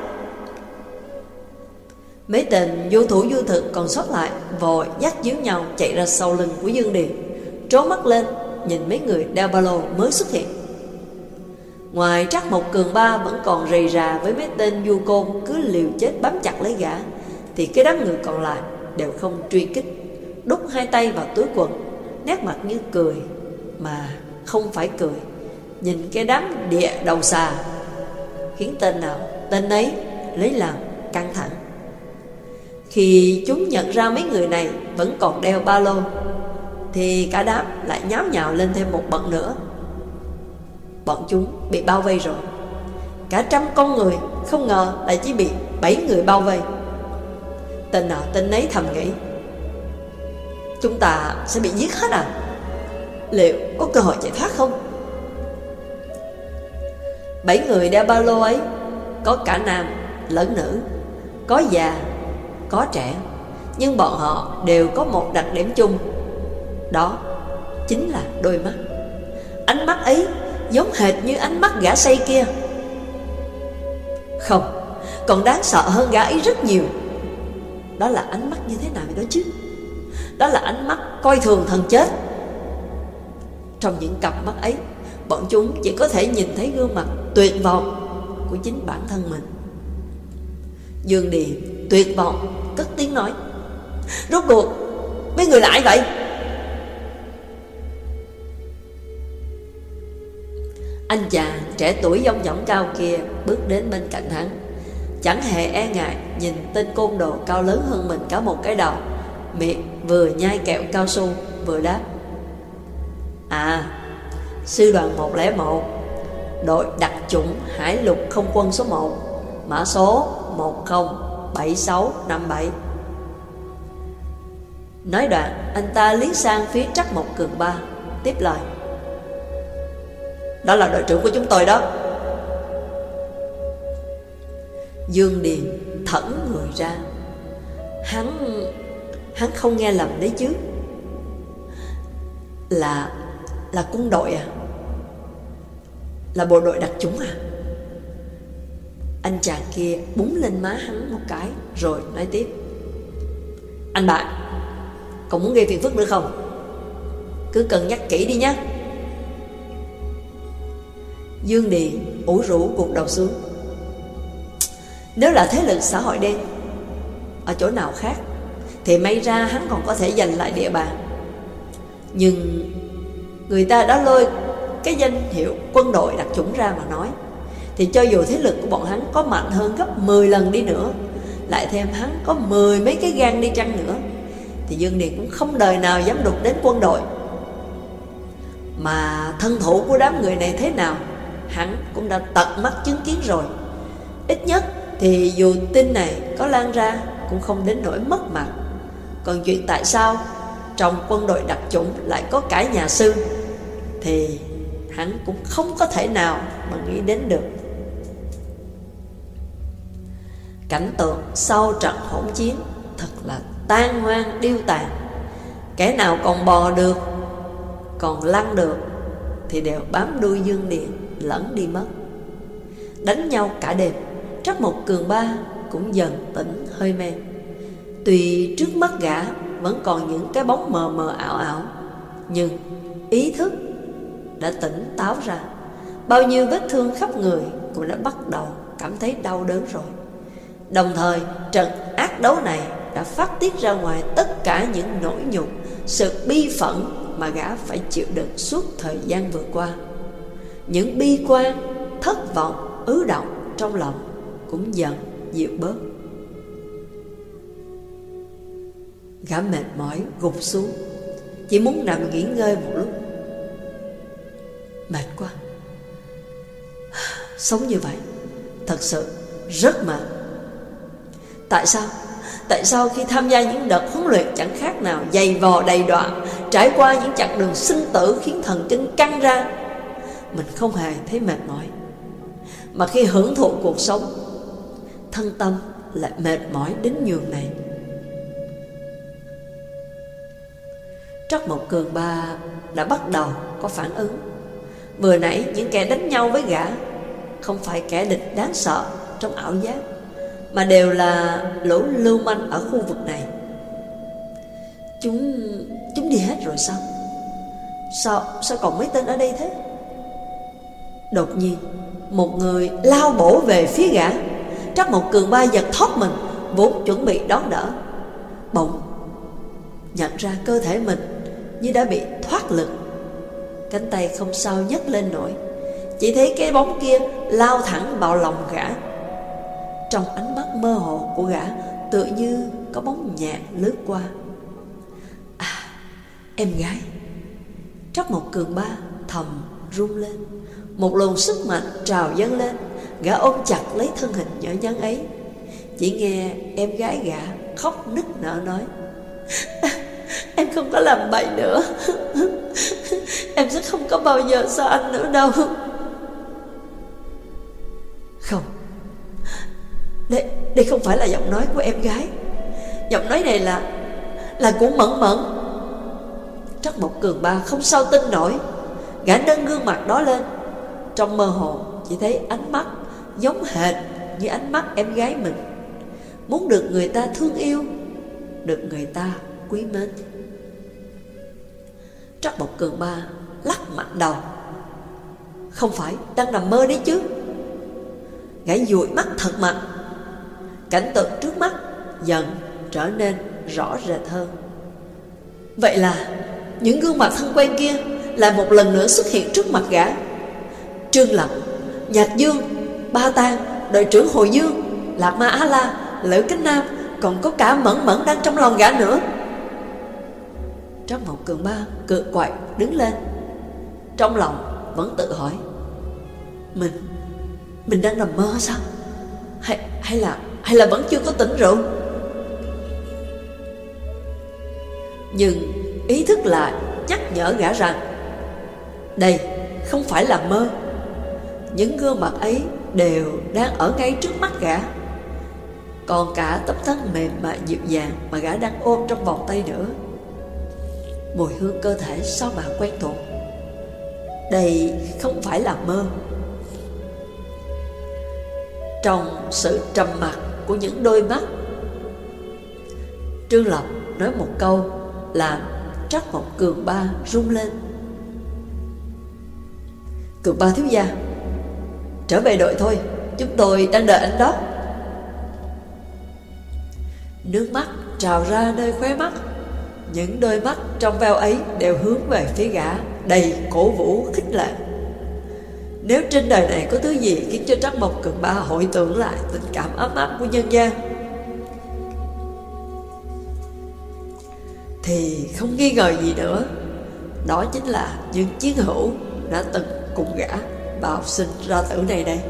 Mấy tên vô thủ vô thực còn sót lại vội dắt díu nhau chạy ra sau lưng của Dương Điền, trố mắt lên nhìn mấy người đeo ba lô mới xuất hiện. Ngoài Trắc Mộc Cường Ba vẫn còn rầy rà với mấy tên du côn cứ liều chết bám chặt lấy gã, thì cái đám người còn lại đều không truy kích, đút hai tay vào túi quần, nét mặt như cười mà không phải cười, nhìn cái đám địa đầu xà, khiến tên nào tên ấy lấy làm căng thẳng. Khi chúng nhận ra mấy người này vẫn còn đeo ba lô, thì cả đám lại nháo nhào lên thêm một bận nữa. Bọn chúng bị bao vây rồi. Cả trăm con người không ngờ lại chỉ bị bảy người bao vây. Tên nào tên nấy thầm nghĩ, chúng ta sẽ bị giết hết à? Liệu có cơ hội chạy thoát không? Bảy người đeo ba lô ấy có cả nam lẫn nữ, có già, có trẻ, nhưng bọn họ đều có một đặc điểm chung, đó chính là đôi mắt. Ánh mắt ấy giống hệt như ánh mắt gã say kia. Không, còn đáng sợ hơn gã ấy rất nhiều. Đó là ánh mắt như thế nào vậy đó chứ? Đó là ánh mắt coi thường thần chết. Trong những cặp mắt ấy, bọn chúng chỉ có thể nhìn thấy gương mặt tuyệt vọng của chính bản thân mình. Dương Điền tuyệt vọng cất tiếng nói, rốt cuộc mấy người là ai vậy? Anh chàng trẻ tuổi dong dỏng cao kia bước đến bên cạnh hắn, chẳng hề e ngại nhìn tên côn đồ cao lớn hơn mình cả một cái đầu, miệng vừa nhai kẹo cao su vừa đáp, à, sư đoàn một không một, đội đặc chủng hải lục không quân số một, mã số một không bảy sáu năm bảy. Nói đoạn, anh ta liếc sang phía Trắc Mộc Cường Ba, tiếp lời, đó là đội trưởng của chúng tôi đó. Dương Điền thẫn người ra. Hắn Hắn không nghe lầm đấy chứ? Là Là quân đội à? Là bộ đội đặc chủng à? Anh chàng kia búng lên má hắn một cái, rồi nói tiếp, anh bạn, còn muốn gây phiền phức nữa không? Cứ cân nhắc kỹ đi nhé. Dương Điền ủ rũ gục đầu xuống. Nếu là thế lực xã hội đen ở chỗ nào khác thì may ra hắn còn có thể giành lại địa bàn. Nhưng người ta đã lôi cái danh hiệu quân đội đặc chủng ra mà nói, thì cho dù thế lực của bọn hắn có mạnh hơn gấp mười lần đi nữa, lại thêm hắn có mười mấy cái gan đi chăng nữa, thì Dương Điền cũng không đời nào dám đụng đến quân đội. Mà thân thủ của đám người này thế nào, hắn cũng đã tận mắt chứng kiến rồi. Ít nhất thì dù tin này có lan ra cũng không đến nỗi mất mặt. Còn chuyện tại sao trong quân đội đặc chủng lại có cả nhà sư thì hắn cũng không có thể nào mà nghĩ đến được. Cảnh tượng sau trận hỗn chiến thật là tan hoang điêu tàn. Kẻ nào còn bò được, còn lăn được thì đều bám đuôi Dương Điền lẫn đi mất. Đánh nhau cả đêm, Trắc Mộc Cường Ba cũng dần tỉnh hơi mê. Tuy trước mắt gã vẫn còn những cái bóng mờ mờ ảo ảo, nhưng ý thức đã tỉnh táo ra. Bao nhiêu vết thương khắp người cũng đã bắt đầu cảm thấy đau đớn rồi. Đồng thời trận ác đấu này đã phát tiết ra ngoài tất cả những nỗi nhục, sự bi phẫn mà gã phải chịu đựng suốt thời gian vừa qua. Những bi quan, thất vọng, ứ động trong lòng cũng dần dịu bớt. Gã mệt mỏi gục xuống, chỉ muốn nằm nghỉ ngơi một lúc. Mệt quá, sống như vậy thật sự rất mệt. Tại sao? Tại sao khi tham gia những đợt huấn luyện chẳng khác nào dày vò đầy đọa, trải qua những chặng đường sinh tử khiến thần kinh căng ra, mình không hề thấy mệt mỏi, mà khi hưởng thụ cuộc sống, thân tâm lại mệt mỏi đến nhường này. Trắc Mộc Cường Ba đã bắt đầu có phản ứng. Vừa nãy những kẻ đánh nhau với gã không phải kẻ địch đáng sợ trong ảo giác, mà đều là lũ lưu manh ở khu vực này. Chúng Chúng đi hết rồi sao? Sao Sao còn mấy tên ở đây thế? Đột nhiên một người lao bổ về phía gã. Trắc Mộc Cường Ba giật thoát mình, vốn chuẩn bị đón đỡ, bỗng nhận ra cơ thể mình như đã bị thoát lực. Cánh tay không sao nhấc lên nổi, chỉ thấy cái bóng kia lao thẳng vào lòng gã. Trong ánh mắt mơ hồ của gã tựa như có bóng nhạt lướt qua. À, em gái. Trắc Mộc Cường Ba thầm run lên. Một luồng sức mạnh trào dâng lên. Gã ôm chặt lấy thân hình nhỏ nhắn ấy. chỉ nghe em gái gã khóc nức nở nói: Em không có làm bậy nữa. Em sẽ không có bao giờ xa anh nữa đâu. Không, đây, đây không phải là giọng nói của em gái. Giọng nói này là Là của Mẫn Mẫn. Trắc Mộc Cường Ba không sao tin nổi. Gã nâng gương mặt đó lên. Trong mơ hồ chỉ thấy ánh mắt giống hệt như ánh mắt em gái mình, muốn được người ta thương yêu, được người ta quý mến. Trắc Mộc Cường Ba lắc mạnh đầu: Không phải đang nằm mơ đấy chứ. Gã dụi mắt thật mạnh. Cảnh tượng trước mắt dần trở nên rõ rệt hơn. Vậy là những gương mặt thân quen kia lại một lần nữa xuất hiện trước mặt gã. Trương Lập, Nhạc Dương, Ba Tang, đội trưởng Hồi Dương, Lạc Ma Á La, Lữ Kính Nam, còn có cả Mẫn Mẫn đang trong lòng gã nữa. Trắc Mộc Cường Ba cựa quậy đứng lên, trong lòng vẫn tự hỏi: Mình Mình đang nằm mơ sao? Hay, hay là Hay là vẫn chưa có tỉnh rượu? Nhưng ý thức lại nhắc nhở gã rằng đây không phải là mơ. Những gương mặt ấy đều đang ở ngay trước mắt gã, còn cả tấm thân mềm mại dịu dàng mà gã đang ôm trong vòng tay nữa. Mùi hương cơ thể sao mà quen thuộc. Đây không phải là mơ. Trong sự trầm mặc của những đôi mắt, Trương Lập nói một câu làm Trắc Mộc Cường Ba rung lên: Cường Ba thiếu gia, trở về đội thôi, chúng tôi đang đợi anh đó. Nước mắt trào ra nơi khóe mắt. Những đôi mắt trong veo ấy đều hướng về phía gã, đầy cổ vũ khích lệ. Nếu trên đời này có thứ gì khiến cho Trắc Mộc Cường Ba hội tưởng lại tình cảm ấm áp của nhân gian, thì không nghi ngờ gì nữa, đó chính là những chiến hữu đã từng cùng gã vào sinh ra tử này đây.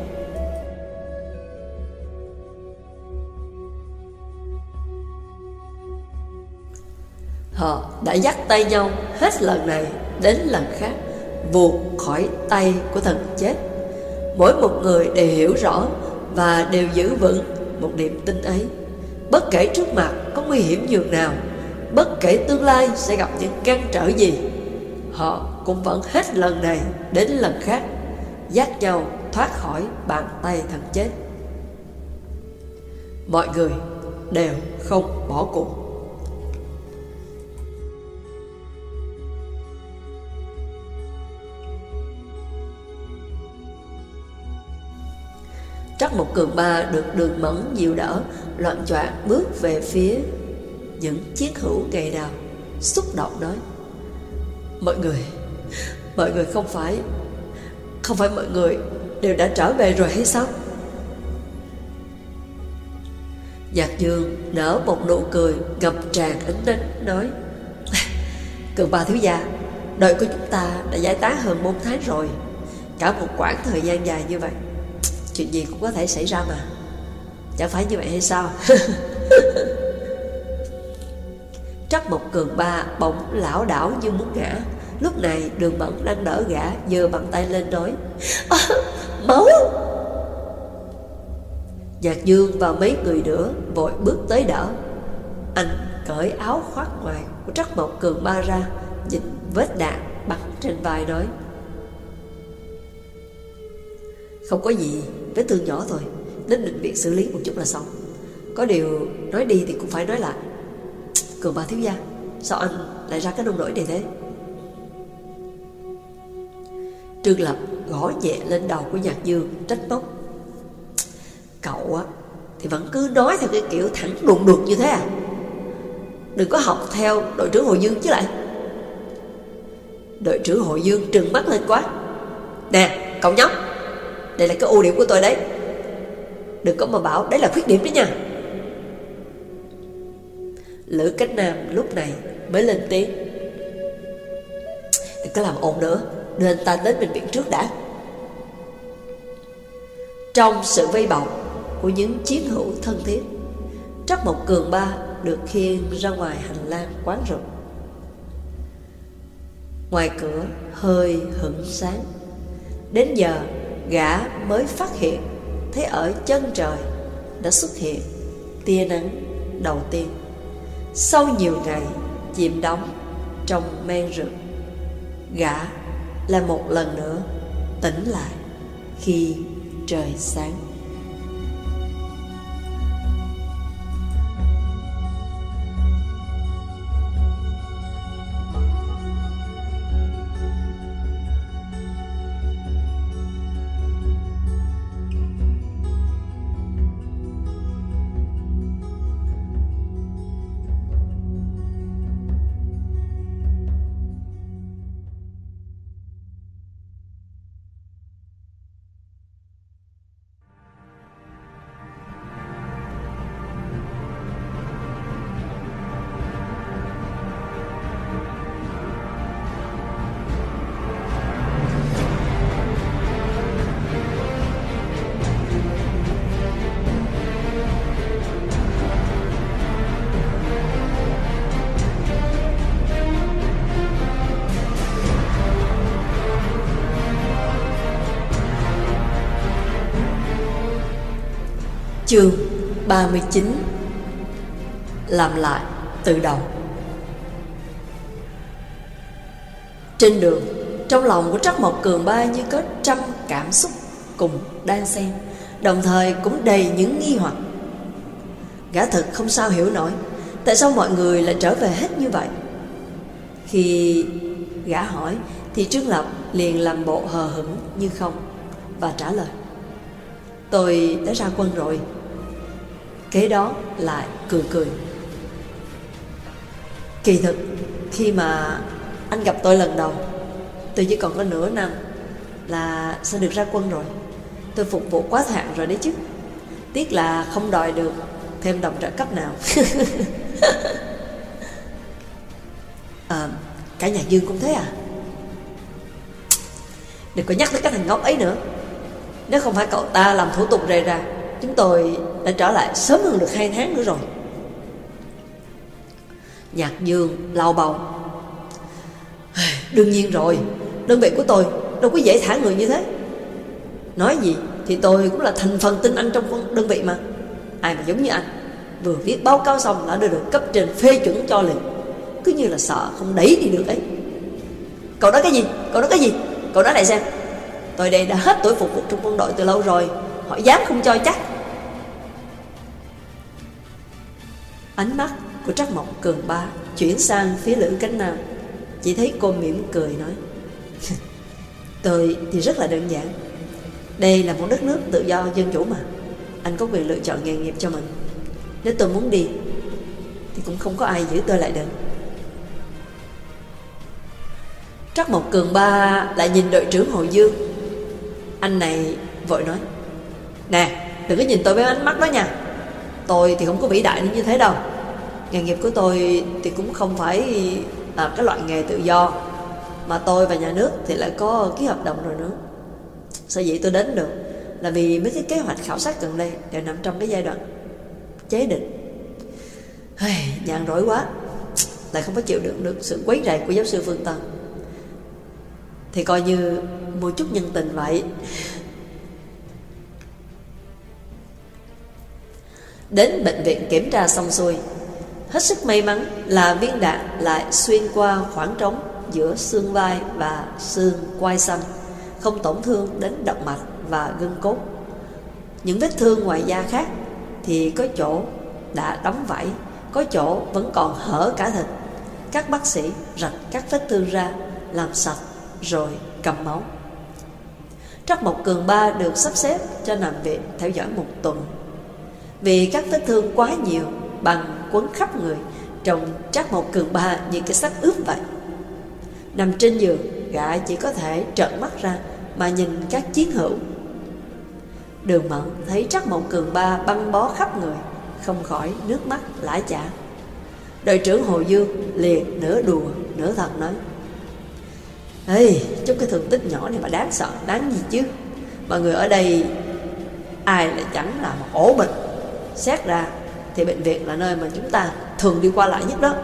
Họ đã dắt tay nhau hết lần này đến lần khác, vụt khỏi tay của thần chết. Mỗi một người đều hiểu rõ và đều giữ vững một niềm tin ấy. Bất kể trước mặt có nguy hiểm nhường nào, bất kể tương lai sẽ gặp những trăn trở gì, họ cũng vẫn hết lần này đến lần khác dắt nhau thoát khỏi bàn tay thần chết. Mọi người đều không bỏ cuộc. Trắc Mộc Cường Ba được Đường Mẫn dìu đỡ, loạng choạng bước về phía những chiến hữu ngày nào, xúc động nói: Mọi người, mọi người không phải Không phải mọi người đều đã trở về rồi hay sao? Nhạc Dương nở một nụ cười ngập tràn ánh nắng nói: Cường Ba thiếu gia, đội của chúng ta đã giải tán hơn bốn tháng rồi. Cả một quãng thời gian dài như vậy, chuyện gì cũng có thể xảy ra mà, chẳng phải như vậy hay sao? Trắc Mộc Cường Ba bỗng lảo đảo như muốn ngã. Lúc này Đường Mẫn đang đỡ gã, giơ bàn tay lên nói: à, máu! Nhạc Dương và mấy người nữa vội bước tới đỡ. Anh cởi áo khoác ngoài của Trắc Mộc Cường Ba ra, nhìn vết đạn bắn trên vai nói: Không có gì, vết thương nhỏ thôi, đến bệnh viện xử lý một chút là xong. Có điều nói đi thì cũng phải nói lại. Cường Ba thiếu gia, sao anh lại ra cái nông nổi này thế? Trương Lập gõ nhẹ lên đầu của Nhạc Dương, trách móc: Cậu á thì vẫn cứ nói theo cái kiểu thẳng đùng đùng như thế à? Đừng có học theo đội trưởng Hồi Dương chứ lại. Đội trưởng Hồi Dương trừng mắt lên quát: Nè cậu nhóc, đây là cái ưu điểm của tôi đấy, đừng có mà bảo đấy là khuyết điểm đấy nha. Lữ Cánh Nam lúc này mới lên tiếng: Đừng có làm ồn nữa, đưa anh ta đến bệnh viện trước đã. Trong sự vây bọc của những chiến hữu thân thiết, Trắc Mộc Cường Ba được khiêng ra ngoài hành lang quán rượu. Ngoài cửa hơi hửng sáng. Đến giờ gã mới phát hiện thấy ở chân trời đã xuất hiện tia nắng đầu tiên sau nhiều ngày chìm đắm trong men rượu. Gã lại một lần nữa tỉnh lại khi trời sáng. Chương ba mươi chín. Làm lại từ đầu. Trên đường, trong lòng của Trắc Mộc Cường Ba như có trăm cảm xúc cùng đan xen, đồng thời cũng đầy những nghi hoặc. Gã thực không sao hiểu nổi tại sao mọi người lại trở về hết như vậy. Khi gã hỏi thì Trương Lập liền làm bộ hờ hững như không và trả lời: tôi đã ra quân rồi. Kế đó lại cười cười. Kỳ thực khi mà anh gặp tôi lần đầu, tôi chỉ còn có nửa năm là sẽ được ra quân rồi. Tôi phục vụ quá hạn rồi đấy chứ. Tiếc là không đòi được thêm đồng trợ cấp nào. À, cả nhà Dương cũng thế à? Đừng có nhắc tới cái thằng ngốc ấy nữa. Nếu không phải cậu ta làm thủ tục rề rà, chúng tôi đã trở lại sớm hơn được hai tháng nữa rồi. Nhạc Dương lau bầu. Đương nhiên rồi, đơn vị của tôi đâu có dễ thả người như thế. Nói gì thì tôi cũng là thành phần tinh anh trong đơn vị mà. Ai mà giống như anh, vừa viết báo cáo xong đã được cấp trên phê chuẩn cho liền, cứ như là sợ không đẩy đi được ấy. Cậu nói cái gì? Cậu nói cái gì? Cậu nói lại xem. Tôi đây đã hết tuổi phục vụ trong quân đội từ lâu rồi, họ dám không cho chắc. Ánh mắt của Trắc Mộc Cường Ba chuyển sang phía Lữ Cánh Nam. Chỉ thấy cô mỉm cười nói: tôi thì rất là đơn giản. Đây là một đất nước tự do dân chủ mà. Anh có quyền lựa chọn nghề nghiệp cho mình. Nếu tôi muốn đi thì cũng không có ai giữ tôi lại được. Trắc Mộc Cường Ba lại nhìn đội trưởng Hồ Dương. Anh này vội nói: nè, đừng có nhìn tôi với ánh mắt đó nha. Tôi thì không có vĩ đại như thế đâu. Nghề nghiệp của tôi thì cũng không phải là cái loại nghề tự do, mà tôi và nhà nước thì lại có ký hợp đồng rồi nữa. Sở dĩ tôi đến được là vì mấy cái kế hoạch khảo sát gần đây đều nằm trong cái giai đoạn chế định. Nhàn rỗi quá, lại không có chịu đựng được sự quấy rầy của giáo sư Phương Tân, thì coi như một chút nhân tình vậy. Đến bệnh viện kiểm tra xong xuôi, hết sức may mắn là viên đạn lại xuyên qua khoảng trống giữa xương vai và xương quai xanh, không tổn thương đến động mạch và gân cốt. Những vết thương ngoài da khác thì có chỗ đã đóng vảy, có chỗ vẫn còn hở cả thịt. Các bác sĩ rạch các vết thương ra, làm sạch rồi cầm máu. Trắc Mộc Cường Ba được sắp xếp cho nằm viện theo dõi một tuần. Vì các vết thương quá nhiều, bằng quấn khắp người, trông Trắc Mộc Cường Ba như cái xác ướp vậy. Nằm trên giường, gã chỉ có thể trợn mắt ra mà nhìn các chiến hữu. Đường Mẫn thấy Trắc Mộc Cường Ba băng bó khắp người, không khỏi nước mắt lã chả. Đội trưởng Hồ Dương liền nửa đùa nửa thật nói: ê, chút cái thương tích nhỏ này mà đáng sợ, đáng gì chứ. Mọi người ở đây ai lại chẳng là một ổ bệnh. Xét ra thì bệnh viện là nơi mà chúng ta thường đi qua lại nhất đó.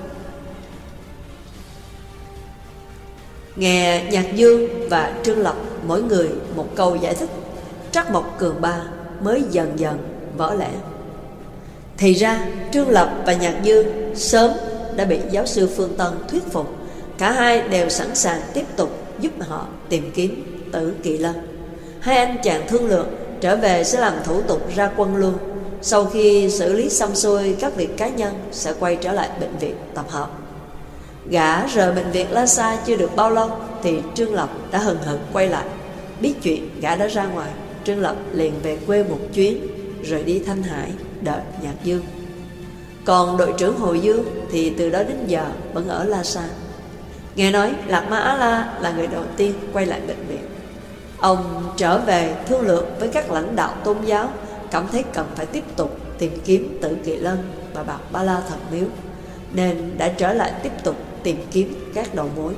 Nghe Nhạc Dương và Trương Lập mỗi người một câu giải thích, Trắc Mộc Cường Ba mới dần dần vỡ lẽ. Thì ra Trương Lập và Nhạc Dương sớm đã bị giáo sư Phương Tân thuyết phục. Cả hai đều sẵn sàng tiếp tục giúp họ tìm kiếm Tử Kỳ Lân. Hai anh chàng thương lượng trở về sẽ làm thủ tục ra quân luôn. Sau khi xử lý xong xuôi các việc cá nhân sẽ quay trở lại bệnh viện tập hợp. Gã rời bệnh viện Lhasa chưa được bao lâu thì Trương Lập đã hừng hực quay lại. Biết chuyện gã đã ra ngoài, Trương Lập liền về quê một chuyến, rồi đi Thanh Hải đợi Nhạc Dương. Còn đội trưởng Hồ Dương thì từ đó đến giờ vẫn ở Lhasa. Nghe nói Lạc Ma Á La là người đầu tiên quay lại bệnh viện. Ông trở về thương lượng với các lãnh đạo tôn giáo, cảm thấy cần phải tiếp tục tìm kiếm Tử Kỳ Lân và Bạc Ba La Thần Miếu, nên đã trở lại tiếp tục tìm kiếm các đầu mối.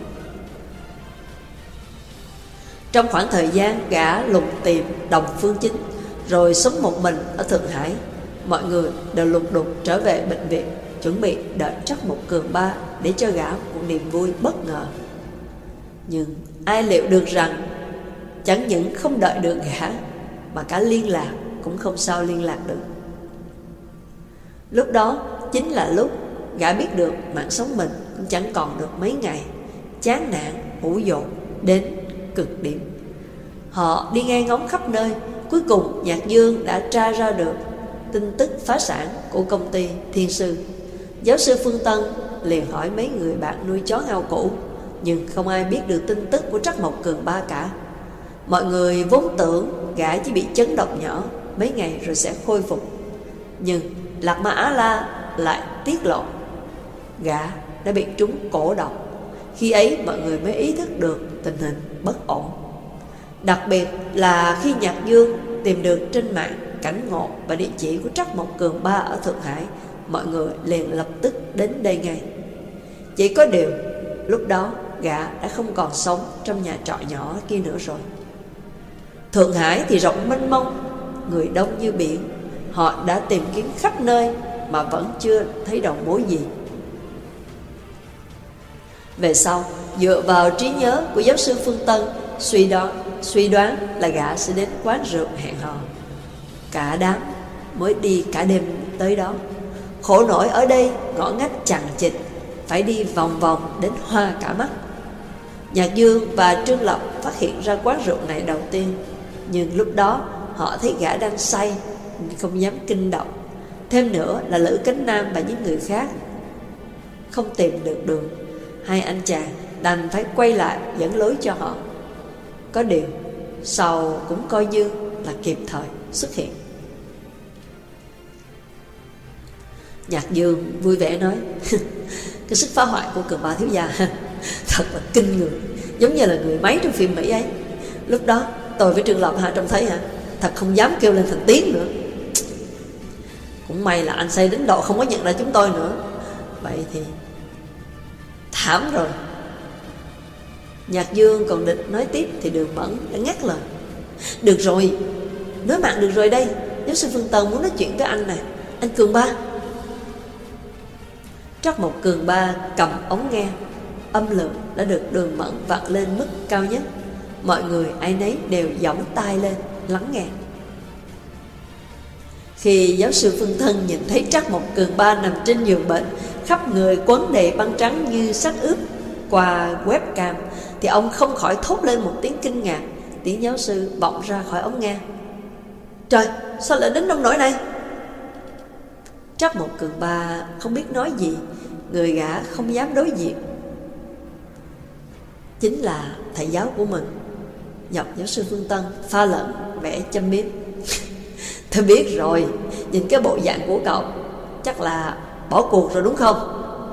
Trong khoảng thời gian gã lùng tìm Đồng Phương Chính, rồi sống một mình ở Thượng Hải, mọi người đều lục đục trở về bệnh viện, chuẩn bị đợi Trắc Mộc Cường Ba để cho gã một niềm vui bất ngờ. Nhưng ai liệu được rằng chẳng những không đợi được gã, mà cả liên lạc cũng không sao liên lạc được. Lúc đó chính là lúc gã biết được mạng sống mình cũng chẳng còn được mấy ngày, chán nản, hữu dột đến cực điểm. Họ đi ngang ngóng khắp nơi, cuối cùng Nhạc Dương đã tra ra được tin tức phá sản của công ty Thiên Sư. Giáo sư Phương Tân liền hỏi mấy người bạn nuôi chó ngao cũ, nhưng không ai biết được tin tức của Trắc Mộc Cường Ba cả. Mọi người vốn tưởng gã chỉ bị chấn động nhỏ, mấy ngày rồi sẽ khôi phục. Nhưng Lạc Ma Á La lại tiết lộ gã đã bị trúng cổ độc. Khi ấy mọi người mới ý thức được tình hình bất ổn. Đặc biệt là khi Nhạc Dương tìm được trên mạng cảnh ngộ và địa chỉ của Trắc Mộc Cường Ba ở Thượng Hải, mọi người liền lập tức đến đây ngay. Chỉ có điều lúc đó gã đã không còn sống trong nhà trọ nhỏ kia nữa rồi. Thượng Hải thì rộng mênh mông, người đông như biển. Họ đã tìm kiếm khắp nơi mà vẫn chưa thấy đầu mối gì. Về sau, dựa vào trí nhớ của giáo sư Phương Tân, suy đoán, suy đoán là gã sẽ đến quán rượu hẹn hò. Cả đám mới đi cả đêm tới đó. Khổ nổi ở đây ngõ ngách chằng chịt, phải đi vòng vòng đến hoa cả mắt. Nhạc Dương và Trương Lập phát hiện ra quán rượu này đầu tiên, nhưng lúc đó họ thấy gã đang say nên không dám kinh động. Thêm nữa là Lữ Cánh Nam và những người khác không tìm được đường. Hai anh chàng đành phải quay lại dẫn lối cho họ. Có điều sau cũng coi như là kịp thời xuất hiện. Nhạc Dương vui vẻ nói cái sức phá hoại của Cường Ba thiếu gia thật là kinh người, giống như là người máy trong phim Mỹ ấy. Lúc đó tôi với Trương Lập ha trông thấy hả, thật không dám kêu lên thành tiếng nữa. Cũng may là anh say đến độ không có nhận ra chúng tôi nữa, vậy thì thảm rồi. Nhạc Dương còn định nói tiếp thì Đường Mẫn đã ngắt lời. Được rồi, nói mạng được rồi đây. Giáo sư Phương Tân muốn nói chuyện với anh này, anh Cường Ba. Trắc Mộc Cường Ba cầm ống nghe, âm lượng đã được Đường Mẫn vặn lên mức cao nhất. Mọi người ai nấy đều giỏng tai lên lắng nghe. Khi giáo sư Phương Tân nhìn thấy Trắc Mộc Cường Ba nằm trên giường bệnh, khắp người quấn đầy băng trắng như sắt ướp qua webcam, thì ông không khỏi thốt lên một tiếng kinh ngạc. Tiếng giáo sư vọng ra khỏi ống nghe. Trời, sao lại đến nông nỗi này? Trắc Mộc Cường Ba không biết nói gì, người gã không dám đối diện. Chính là thầy giáo của mình. Nhọc giáo sư Phương Tân pha lẫn vẻ châm biếm. Tôi biết rồi, nhìn cái bộ dạng của cậu chắc là bỏ cuộc rồi đúng không?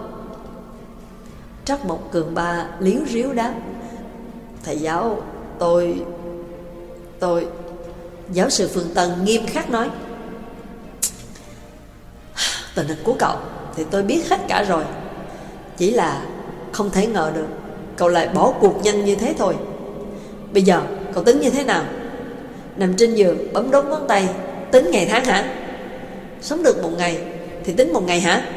Trắc Mộc Cường Ba liếu riếu đáp. Thầy giáo, tôi... tôi... Giáo sư Phương Tân nghiêm khắc nói. Tình hình của cậu thì tôi biết hết cả rồi, chỉ là không thể ngờ được cậu lại bỏ cuộc nhanh như thế thôi. Bây giờ cậu tính như thế nào? Nằm trên giường bấm đốt ngón tay tính ngày tháng hả? Sống được một ngày thì tính một ngày hả?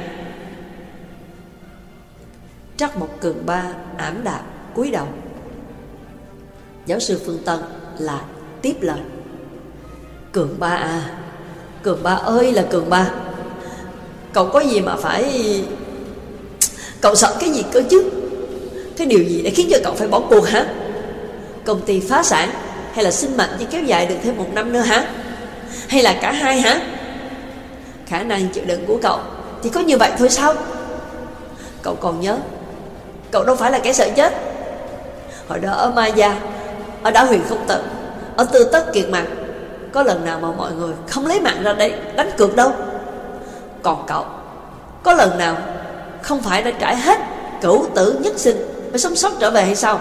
Trắc Mộc Cường Ba ảm đạm cúi đầu. Giáo sư Phương Tân lại tiếp lời. Cường Ba à, Cường Ba ơi là Cường Ba, cậu có gì mà phải... Cậu sợ cái gì cơ chứ? Cái điều gì để khiến cho cậu phải bỏ cuộc hả? Công ty phá sản, hay là sinh mệnh chỉ kéo dài được thêm một năm nữa hả? Hay là cả hai hả? Khả năng chịu đựng của cậu thì có như vậy thôi sao? Cậu còn nhớ, cậu đâu phải là kẻ sợ chết. Hồi đó ở Maya, ở đảo Huyền Không Tự, ở Tư Tất Kiệt Mặc, có lần nào mà mọi người không lấy mạng ra đây đánh cược đâu. Còn cậu, có lần nào không phải đã trải hết cửu tử nhất sinh mới sống sót trở về hay sao?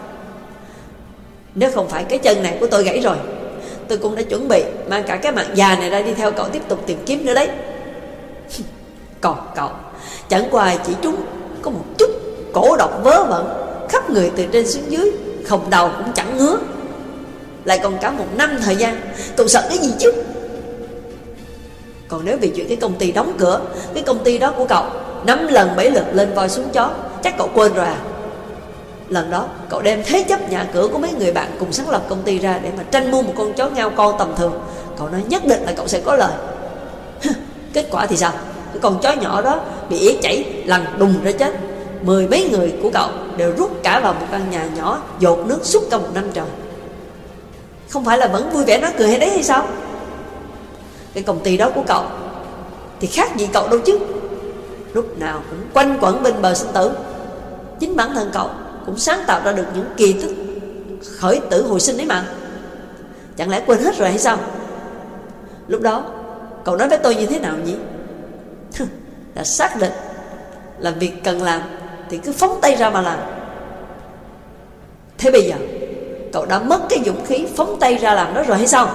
Nếu không phải cái chân này của tôi gãy rồi, tôi cũng đã chuẩn bị mang cả cái mạng già này ra đi theo cậu tiếp tục tìm kiếm nữa đấy. Còn cậu, chẳng qua chỉ trúng có một chút cổ độc vớ vẩn, khắp người từ trên xuống dưới, không đầu cũng chẳng ngứa. Lại còn cả một năm thời gian, cậu sợ cái gì chứ? Còn nếu vì chuyện cái công ty đóng cửa, cái công ty đó của cậu năm lần bảy lượt lên voi xuống chó, chắc cậu quên rồi à? Lần đó cậu đem thế chấp nhà cửa của mấy người bạn cùng sáng lập công ty ra để mà tranh mua một con chó ngao con tầm thường. Cậu nói nhất định là cậu sẽ có lời. Kết quả thì sao? Cái con chó nhỏ đó bị ế chảy lằn đùng ra chết. Mười mấy người của cậu đều rút cả vào một căn nhà nhỏ dột nước suốt cả một năm trời. Không phải là vẫn vui vẻ nói cười hay đấy hay sao? Cái công ty đó của cậu thì khác gì cậu đâu chứ. Lúc nào cũng quanh quẩn bên bờ sinh tử. Chính bản thân cậu cũng sáng tạo ra được những kỳ tích khởi tử hồi sinh ấy mà. Chẳng lẽ quên hết rồi hay sao? Lúc đó cậu nói với tôi như thế nào nhỉ? Là xác định là việc cần làm thì cứ phóng tay ra mà làm. Thế bây giờ cậu đã mất cái dũng khí phóng tay ra làm đó rồi hay sao?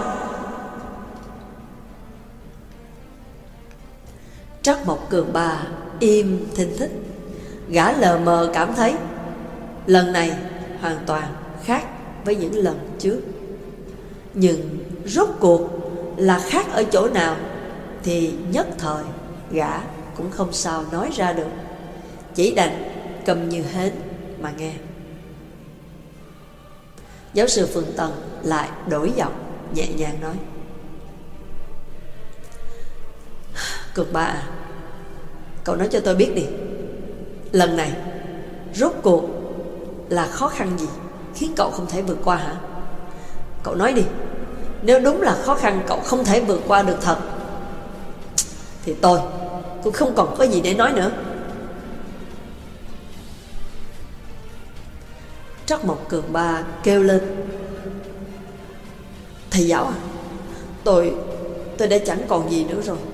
Trắc Mộc Cường Ba im thinh thích. Gã lờ mờ cảm thấy lần này hoàn toàn khác với những lần trước. Nhưng rốt cuộc là khác ở chỗ nào thì nhất thời gã cũng không sao nói ra được, chỉ đành cầm như hến mà nghe. Giáo sư Phương Tân lại đổi giọng nhẹ nhàng nói. Cường Ba à, cậu nói cho tôi biết đi, lần này rốt cuộc là khó khăn gì khiến cậu không thể vượt qua hả? Cậu nói đi. Nếu đúng là khó khăn cậu không thể vượt qua được thật, thì tôi cũng không còn có gì để nói nữa. Trắc Mộc Cường Ba kêu lên. Thầy giáo à, Tôi Tôi đã chẳng còn gì nữa rồi.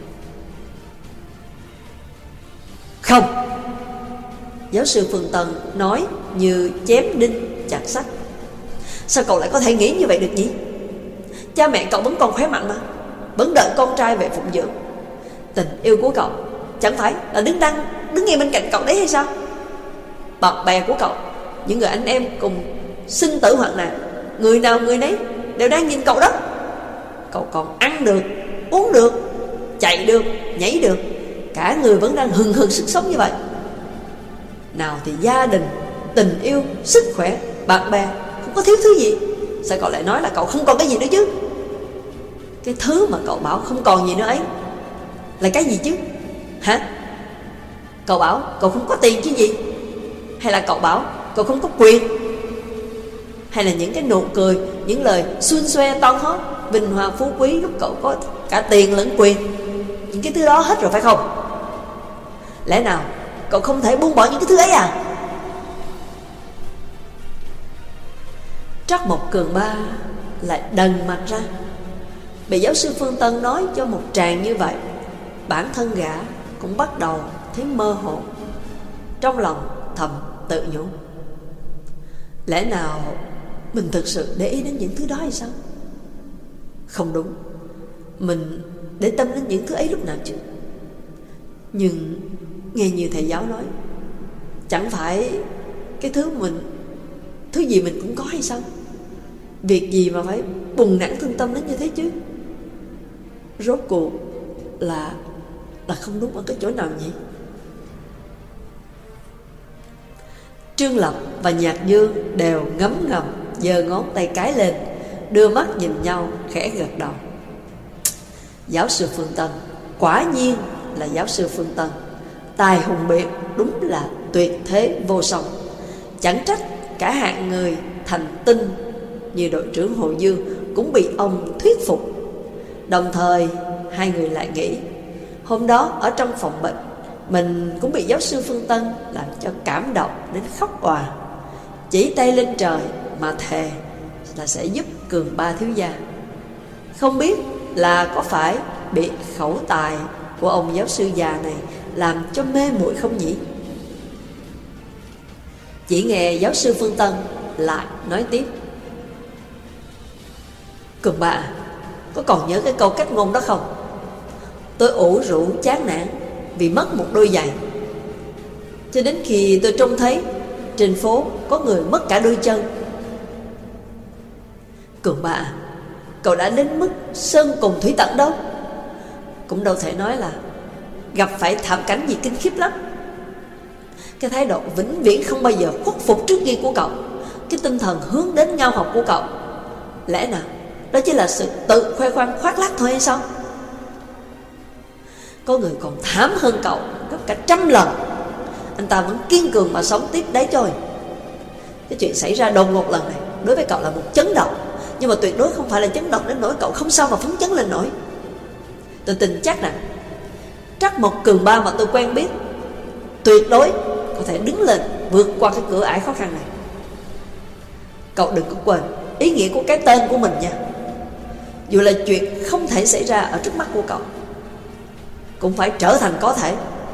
Không. Giáo sư Phương Tân nói như chém đinh chặt sắt. Sao cậu lại có thể nghĩ như vậy được nhỉ? Cha mẹ cậu vẫn còn khỏe mạnh mà, vẫn đợi con trai về phụng dưỡng. Tình yêu của cậu chẳng phải là đứng đắn đứng ngay bên cạnh cậu đấy hay sao? Bạn bè của cậu, những người anh em cùng sinh tử hoạn nạn, người nào người nấy đều đang nhìn cậu đó. Cậu còn ăn được, uống được, chạy được, nhảy được, cả người vẫn đang hừng hực sức sống như vậy. Nào thì gia đình, tình yêu, sức khỏe, bạn bè, không có thiếu thứ gì. Sao cậu lại nói là cậu không còn cái gì nữa chứ? Cái thứ mà cậu bảo không còn gì nữa ấy là cái gì chứ? Hả? Cậu bảo cậu không có tiền chứ gì? Hay là cậu bảo cậu không có quyền? Hay là những cái nụ cười, những lời xuân xoe toan hót, vinh hoa phú quý lúc cậu có cả tiền lẫn quyền? Những cái thứ đó hết rồi phải không? Lẽ nào cậu không thể buông bỏ những cái thứ ấy à? Trắc Mộc Cường Ba lại đần mặt ra. Bị giáo sư Phương Tân nói cho một tràng như vậy, bản thân gã cũng bắt đầu thấy mơ hồ. Trong lòng thầm tự nhủ, lẽ nào mình thực sự để ý đến những thứ đó hay sao? Không đúng, mình để tâm đến những thứ ấy lúc nào chứ? Nhưng nghe như thầy giáo nói, chẳng phải cái thứ mình, thứ gì mình cũng có hay sao? Việc gì mà phải buồn nản thương tâm đến như thế chứ? Rốt cuộc là là không đúng ở cái chỗ nào nhỉ? Trương Lập và Nhạc Dương đều ngấm ngầm giơ ngón tay cái lên, đưa mắt nhìn nhau khẽ gật đầu. Giáo sư Phương Tân, quả nhiên là giáo sư Phương Tân, tài hùng biện, đúng là tuyệt thế vô song. Chẳng trách cả hạng người thành tinh như đội trưởng Hồ Dương cũng bị ông thuyết phục. Đồng thời hai người lại nghĩ, hôm đó ở trong phòng bệnh mình cũng bị giáo sư Phương Tân làm cho cảm động đến khóc òa, chỉ tay lên trời mà thề là sẽ giúp Cường Ba thiếu gia. Không biết là có phải bị khẩu tài của ông giáo sư già này làm cho mê muội không nhỉ? Chỉ nghe giáo sư Phương Tân lại nói tiếp, Cường Ba, có còn nhớ cái câu cách ngôn đó không? Tôi ủ rũ chán nản vì mất một đôi giày, cho đến khi tôi trông thấy trên phố có người mất cả đôi chân. Cường Ba, cậu đã đến mức sơn cùng thủy tận đâu. Cũng đâu thể nói là gặp phải thảm cảnh gì kinh khiếp lắm. Cái thái độ vĩnh viễn không bao giờ khuất phục trước nghi của cậu, cái tinh thần hướng đến ngao học của cậu, lẽ nào đó chỉ là sự tự khoe khoang khoác lác thôi hay sao? Có người còn thảm hơn cậu gấp cả trăm lần, anh ta vẫn kiên cường mà sống tiếp đấy thôi. Cái chuyện xảy ra đột ngột lần này đối với cậu là một chấn động, nhưng mà tuyệt đối không phải là chấn động đến nỗi cậu không sao mà phấn chấn lên nổi. Tôi tin chắc rằng Trắc Mộc Cường Ba mà tôi quen biết tuyệt đối có thể đứng lên vượt qua cái cửa ải khó khăn này. Cậu đừng có quên ý nghĩa của cái tên của mình nha. Dù là chuyện không thể xảy ra ở trước mắt của cậu, cũng phải trở thành có thể.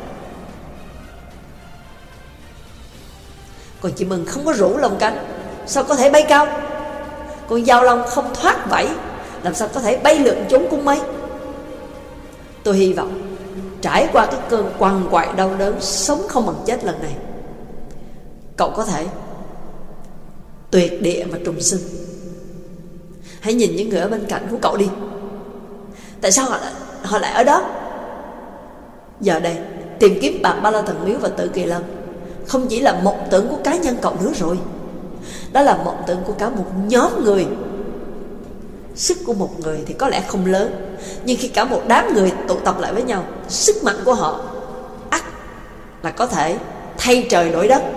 Còn chim ưng không có rủ lông cánh, sao có thể bay cao? Còn dao long không thoát vẫy, làm sao có thể bay lượn trốn cung mây? Tôi hy vọng trải qua cái cơn quằn quại đau đớn sống không bằng chết lần này, cậu có thể tuyệt địa mà trùng sinh. Hãy nhìn những người ở bên cạnh của cậu đi, tại sao họ lại, họ lại ở đó? Giờ đây tìm kiếm bạc Ba La Thần Miếu và Tử Kỳ Lân không chỉ là mộng tưởng của cá nhân cậu nữa rồi, đó là mộng tưởng của cả một nhóm người. Sức của một người thì có lẽ không lớn, nhưng khi cả một đám người tụ tập lại với nhau, sức mạnh của họ ắt là có thể thay trời đổi đất.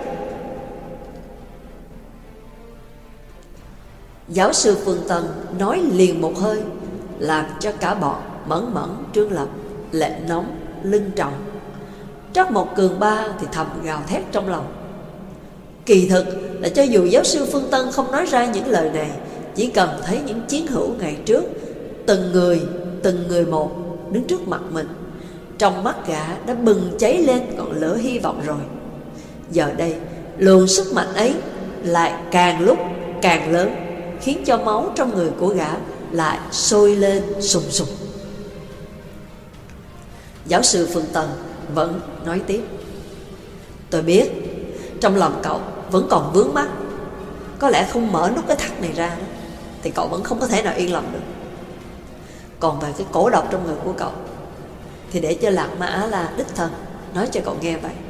Giáo sư Phương Tân nói liền một hơi, làm cho cả bọn Mẫn Mẫn, Trương Lập lệ nóng lưng tròng. Trắc Mộc Cường Ba thì thầm gào thét trong lòng. Kỳ thực là cho dù giáo sư Phương Tân không nói ra những lời này, chỉ cần thấy những chiến hữu ngày trước, từng người từng người một đứng trước mặt mình, trong mắt gã đã bừng cháy lên ngọn lửa hy vọng rồi. Giờ đây luồng sức mạnh ấy lại càng lúc càng lớn, khiến cho máu trong người của gã lại sôi lên sùng sục. Giáo sư Phương Tân vẫn nói tiếp, tôi biết trong lòng cậu vẫn còn vướng mắc, có lẽ không mở nút cái thắt này ra đó, thì cậu vẫn không có thể nào yên lòng được. Còn về cái cổ độc trong người của cậu thì để cho Lạc Ma Á La đích thân nói cho cậu nghe vậy.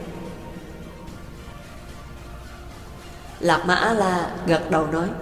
Lạc Ma Á La gật đầu nói,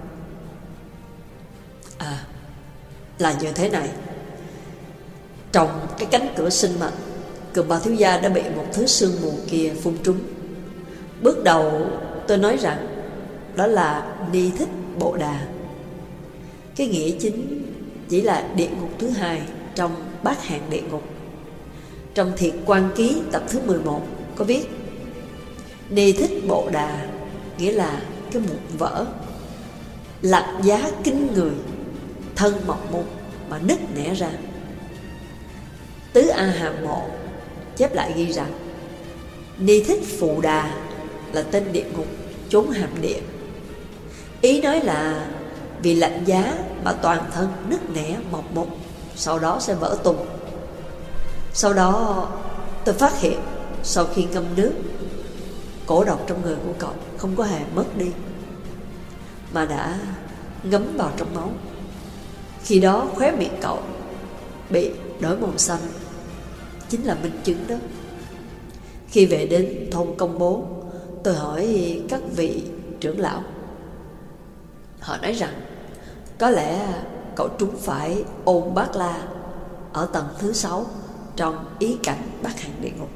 à, là như thế này. Trong cái cánh cửa sinh mệnh, Cường Ba thiếu gia đã bị một thứ sương mù kia phun trúng. Bước đầu tôi nói rằng đó là Ni Thích Bộ Đà. Cái nghĩa chính chỉ là địa ngục thứ hai trong bát hạng địa ngục. Trong Thiệt Quan Ký tập thứ mười một có viết, Ni Thích Bộ Đà nghĩa là cái mụn vỡ, lạnh giá kinh người, thân mọc mụn mà nứt nẻ ra. Tứ A Hàm Mộ chép lại ghi rằng Ni Thích Phù Đà là tên địa ngục chốn hàm địa. Ý nói là vì lạnh giá mà toàn thân nứt nẻ mọc mụn, sau đó sẽ vỡ tung. Sau đó tôi phát hiện sau khi ngâm nước, cổ độc trong người của cậu không có hề mất đi, mà đã ngấm vào trong máu. Khi đó khóe miệng cậu bị đổi màu xanh, chính là minh chứng đó. Khi về đến thôn Công Bố, tôi hỏi các vị trưởng lão. Họ nói rằng có lẽ cậu trúng phải ôn bát la ở tầng thứ sáu trong ý cảnh bát hạnh địa ngục.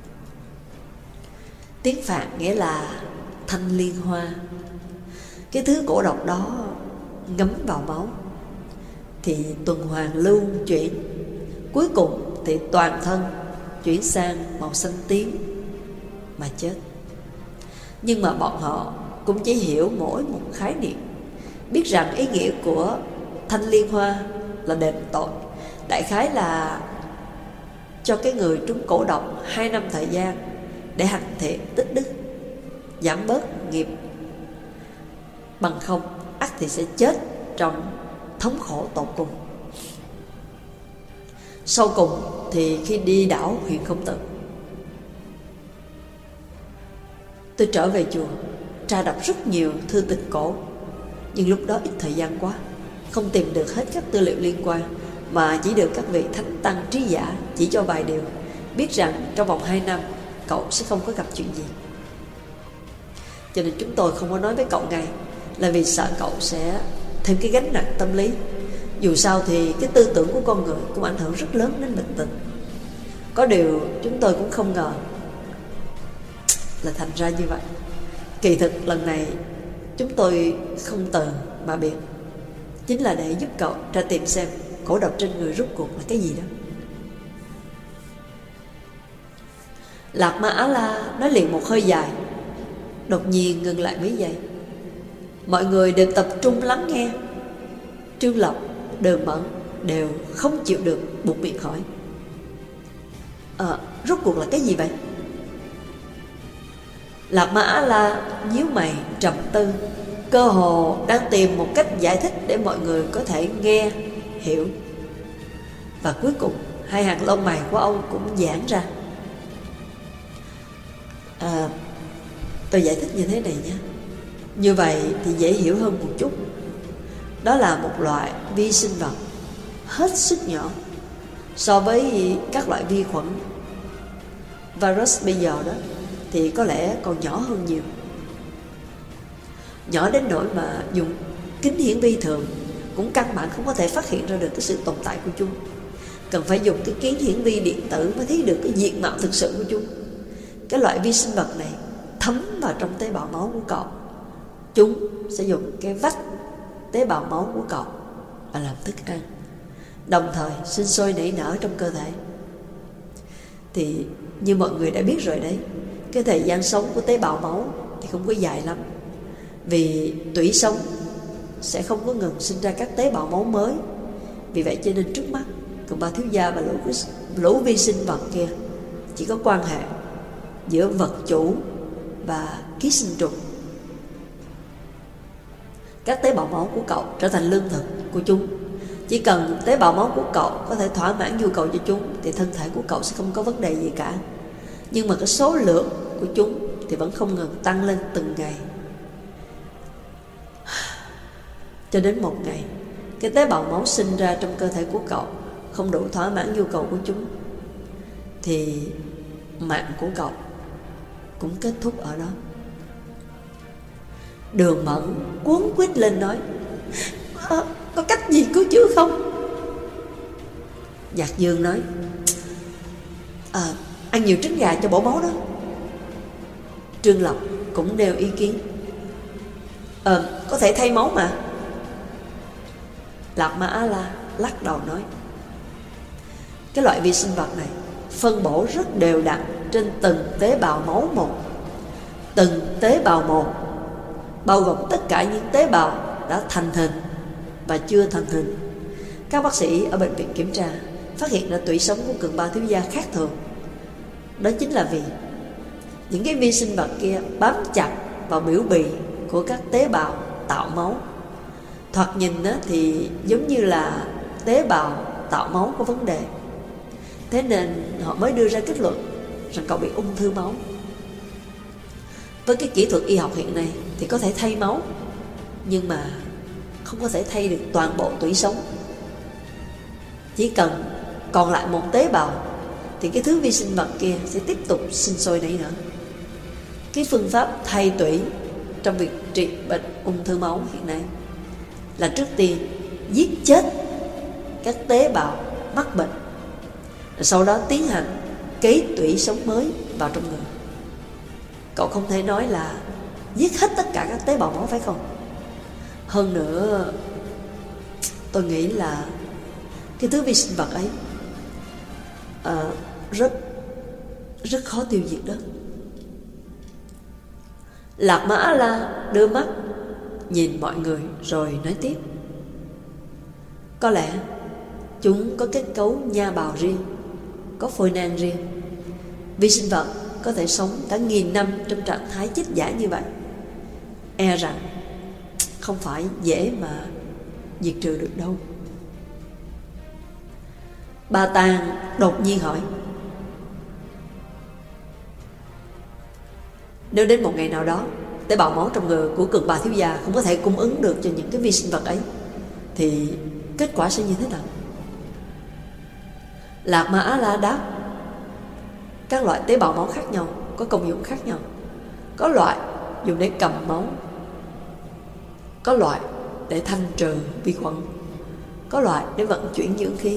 Tiếng Phạn nghĩa là thanh liên hoa. Cái thứ cổ độc đó ngấm vào máu thì tuần hoàn lưu chuyển, cuối cùng thì toàn thân chuyển sang màu xanh tím mà chết. Nhưng mà bọn họ cũng chỉ hiểu mỗi một khái niệm, biết rằng ý nghĩa của thanh liên hoa là đền tội, đại khái là cho cái người trúng cổ độc hai năm thời gian để hành thiện tích đức, giảm bớt nghiệp, bằng không ắt thì sẽ chết trong thống khổ tột cùng. Sau cùng thì khi đi đảo huyện Không Tự, tôi trở về chùa tra đọc rất nhiều thư tịch cổ, nhưng lúc đó ít thời gian quá, không tìm được hết các tư liệu liên quan, mà chỉ được các vị thánh tăng trí giả chỉ cho vài điều, biết rằng trong vòng hai năm cậu sẽ không có gặp chuyện gì. Cho nên chúng tôi không có nói với cậu ngay, là vì sợ cậu sẽ thêm cái gánh nặng tâm lý. Dù sao thì cái tư tưởng của con người cũng ảnh hưởng rất lớn đến bệnh tình. Có điều chúng tôi cũng không ngờ là thành ra như vậy. Kỳ thực lần này chúng tôi không từ mà biệt, chính là để giúp cậu tra tìm xem cổ độc trên người rốt cuộc là cái gì đó. Lạc Ma Á La nói liền một hơi dài, đột nhiên ngừng lại mấy giây. Mọi người đều tập trung lắng nghe. Trương Lộc, Đường Mẫn đều không chịu được, buộc miệng hỏi: Ờ, rốt cuộc là cái gì vậy? Lạc Ma Á La nhíu mày trầm tư, cơ hồ đang tìm một cách giải thích để mọi người có thể nghe, hiểu. Và cuối cùng hai hàng lông mày của ông cũng giãn ra. À, tôi giải thích như thế này nhé. Như vậy thì dễ hiểu hơn một chút. Đó là một loại vi sinh vật hết sức nhỏ so với các loại vi khuẩn, virus bây giờ đó thì có lẽ còn nhỏ hơn nhiều. Nhỏ đến nỗi mà dùng kính hiển vi thường cũng căn bản không có thể phát hiện ra được cái sự tồn tại của chúng. Cần phải dùng cái kính hiển vi điện tử mới thấy được cái diện mạo thực sự của chúng. Cái loại vi sinh vật này thấm vào trong tế bào máu của cậu. Chúng sẽ dùng cái vách tế bào máu của cậu và làm thức ăn, đồng thời sinh sôi nảy nở trong cơ thể. Thì như mọi người đã biết rồi đấy, cái thời gian sống của tế bào máu thì không có dài lắm, vì tủy sống sẽ không có ngừng sinh ra các tế bào máu mới. Vì vậy cho nên trước mắt Cường Ba Thiếu Gia và lũ, lũ vi sinh vật kia chỉ có quan hệ giữa vật chủ và ký sinh trùng. Các tế bào máu của cậu trở thành lương thực của chúng. Chỉ cần tế bào máu của cậu có thể thỏa mãn nhu cầu cho chúng thì thân thể của cậu sẽ không có vấn đề gì cả. Nhưng mà cái số lượng của chúng thì vẫn không ngừng tăng lên từng ngày. Cho đến một ngày, cái tế bào máu sinh ra trong cơ thể của cậu không đủ thỏa mãn nhu cầu của chúng, thì mạng của cậu cũng kết thúc ở đó. Đường Mẫn cuốn quýt lên nói: à, có cách gì cứu chữa không? Nhạc Dương nói: à, ăn nhiều trứng gà cho bổ máu đó. Trương Lộc cũng nêu ý kiến: Ờ, có thể thay máu mà. Lạc Ma Á La lắc đầu nói: cái loại vi sinh vật này phân bổ rất đều đặn trên từng tế bào máu một. Từng tế bào một bao gồm tất cả những tế bào đã thành hình và chưa thành hình. Các bác sĩ ở bệnh viện kiểm tra phát hiện ra tủy sống của Cường Ba Thiếu Gia khác thường. Đó chính là vì những cái vi sinh vật kia bám chặt vào biểu bì của các tế bào tạo máu. Thoạt nhìn thì giống như là tế bào tạo máu có vấn đề, thế nên họ mới đưa ra kết luận rằng cậu bị ung thư máu. Với cái kỹ thuật y học hiện nay thì có thể thay máu, nhưng mà không có thể thay được toàn bộ tủy sống. Chỉ cần còn lại một tế bào thì cái thứ vi sinh vật kia sẽ tiếp tục sinh sôi nảy nở. Cái phương pháp thay tủy trong việc trị bệnh ung thư máu hiện nay là trước tiên giết chết các tế bào mắc bệnh, rồi sau đó tiến hành cấy tủy sống mới vào trong người. Cậu không thể nói là giết hết tất cả các tế bào máu, phải không? Hơn nữa, tôi nghĩ là cái thứ vi sinh vật ấy à, rất rất khó tiêu diệt đó. Lạc Ma A-la đưa mắt nhìn mọi người rồi nói tiếp: có lẽ chúng có kết cấu nha bào riêng, có phôi nang riêng. Vi sinh vật có thể sống cả nghìn năm trong trạng thái chết giải như vậy. E rằng không phải dễ mà diệt trừ được đâu. Bà Tàng đột nhiên hỏi: nếu đến một ngày nào đó tế bào máu trong người của Cường Bà thiếu gia không có thể cung ứng được cho những cái vi sinh vật ấy, thì kết quả sẽ như thế nào? Lạc Ma A-la đáp: các loại tế bào máu khác nhau có công dụng khác nhau. Có loại dùng để cầm máu, có loại để thanh trừ vi khuẩn, có loại để vận chuyển dưỡng khí.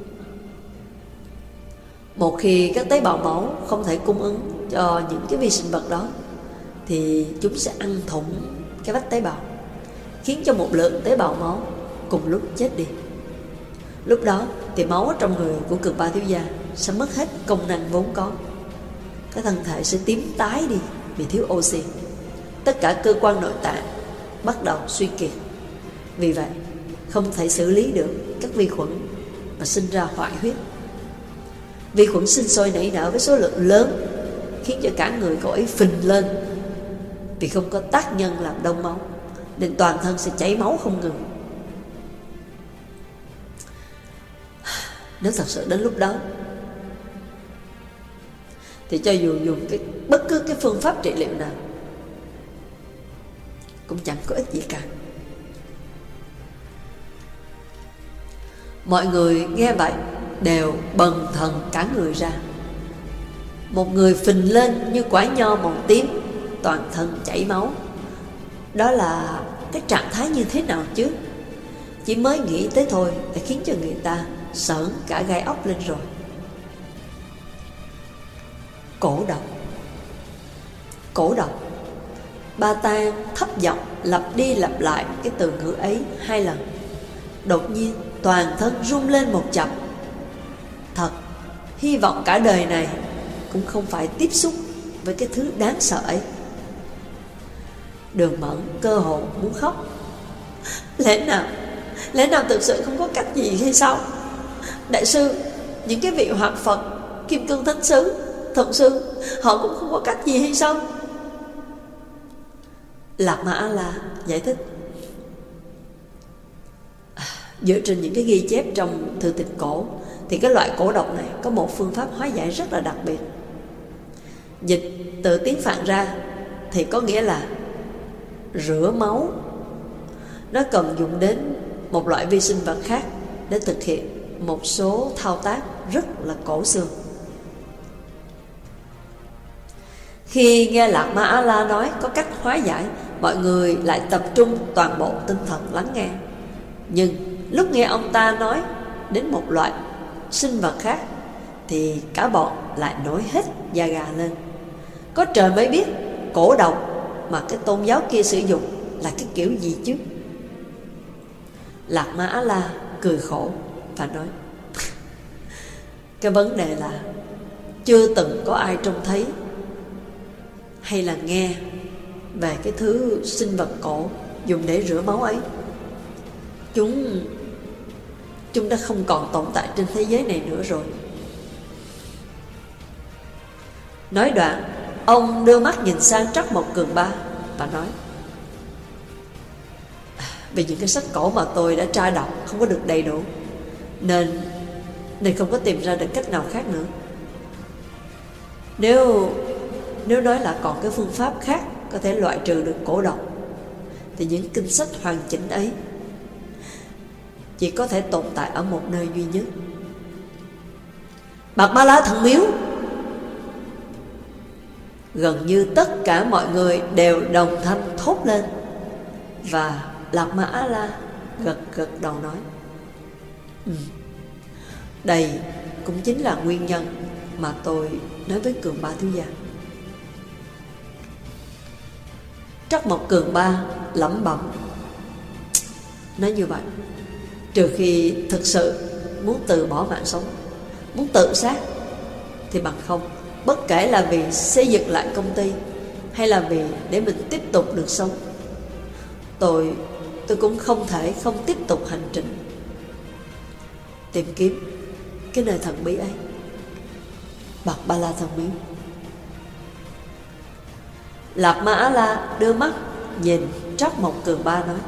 Một khi các tế bào máu không thể cung ứng cho những cái vi sinh vật đó, thì chúng sẽ ăn thủng cái vách tế bào, khiến cho một lượng tế bào máu cùng lúc chết đi. Lúc đó thì máu trong người của Cường Ba thiếu gia sẽ mất hết công năng vốn có. Cái thân thể sẽ tím tái đi vì thiếu oxy. Tất cả cơ quan nội tạng bắt đầu suy kiệt. Vì vậy không thể xử lý được các vi khuẩn mà sinh ra hoại huyết. Vi khuẩn sinh sôi nảy nở với số lượng lớn, khiến cho cả người cậu ấy phình lên. Vì không có tác nhân làm đông máu, nên toàn thân sẽ chảy máu không ngừng. Nếu thật sự đến lúc đó, thì cho dù dùng cái, bất cứ cái phương pháp trị liệu nào cũng chẳng có ích gì cả. Mọi người nghe vậy đều bần thần cả người ra. Một người phình lên như quả nho màu tím, toàn thân chảy máu, đó là cái trạng thái như thế nào chứ? Chỉ mới nghĩ tới thôi đã khiến cho người ta sởn cả gai ốc lên rồi. Cổ độc, cổ độc. Bà Tàng thấp giọng lặp đi lặp lại cái từ ngữ ấy hai lần. Đột nhiên toàn thân rung lên một chập. Thật, hy vọng cả đời này cũng không phải tiếp xúc với cái thứ đáng sợ ấy. Đường Mẫn cơ hồ muốn khóc. Lẽ nào Lẽ nào thực sự không có cách gì hay sao? Đại sư, những cái vị hoạt Phật, Kim Cương Thánh Sứ, Thuận Sư, họ cũng không có cách gì hay sao? Lạc Ma A-la giải thích: dựa trên những cái ghi chép trong thư tịch cổ, thì cái loại cổ độc này có một phương pháp hóa giải rất là đặc biệt. Dịch từ tiếng Phạn ra thì có nghĩa là rửa máu. Nó cần dùng đến một loại vi sinh vật khác để thực hiện một số thao tác rất là cổ xưa. Khi nghe Lạc Ma A-la nói có cách hóa giải, mọi người lại tập trung toàn bộ tinh thần lắng nghe. Nhưng lúc nghe ông ta nói đến một loại sinh vật khác, thì cả bọn lại nổi hết da gà lên. Có trời mới biết cổ độc mà cái tôn giáo kia sử dụng là cái kiểu gì chứ. Lạc Ma A-la cười khổ và nói: cái vấn đề là chưa từng có ai trông thấy hay là nghe về cái thứ sinh vật cổ dùng để rửa máu ấy. Chúng Chúng đã không còn tồn tại trên thế giới này nữa rồi. Nói đoạn, ông đưa mắt nhìn sang Trắc Mộc Cường Ba và nói: vì những cái sách cổ mà tôi đã tra đọc không có được đầy đủ, Nên Nên không có tìm ra được cách nào khác nữa. Nếu Nếu nói là còn cái phương pháp khác có thể loại trừ được cổ độc, thì những kinh sách hoàn chỉnh ấy chỉ có thể tồn tại ở một nơi duy nhất. Bạc Ba La Thần Miếu. Gần như tất cả mọi người đều đồng thanh thốt lên. Và Lạc Ma Á La gật gật đầu nói: ừ, đây cũng chính là nguyên nhân mà tôi nói với Cường Ba thiếu gia. Trắc Mộc Cường Ba lẩm bẩm: nói như vậy, trừ khi thực sự muốn từ bỏ mạng sống, muốn tự sát, thì bằng không, bất kể là vì xây dựng lại công ty hay là vì để mình tiếp tục được sống, Tôi Tôi cũng không thể không tiếp tục hành trình tìm kiếm cái nơi thần bí ấy, Bạc Ba La Thần Miếu. Lạc Ma Á La đưa mắt nhìn Trắc Mộc Cường Ba nói: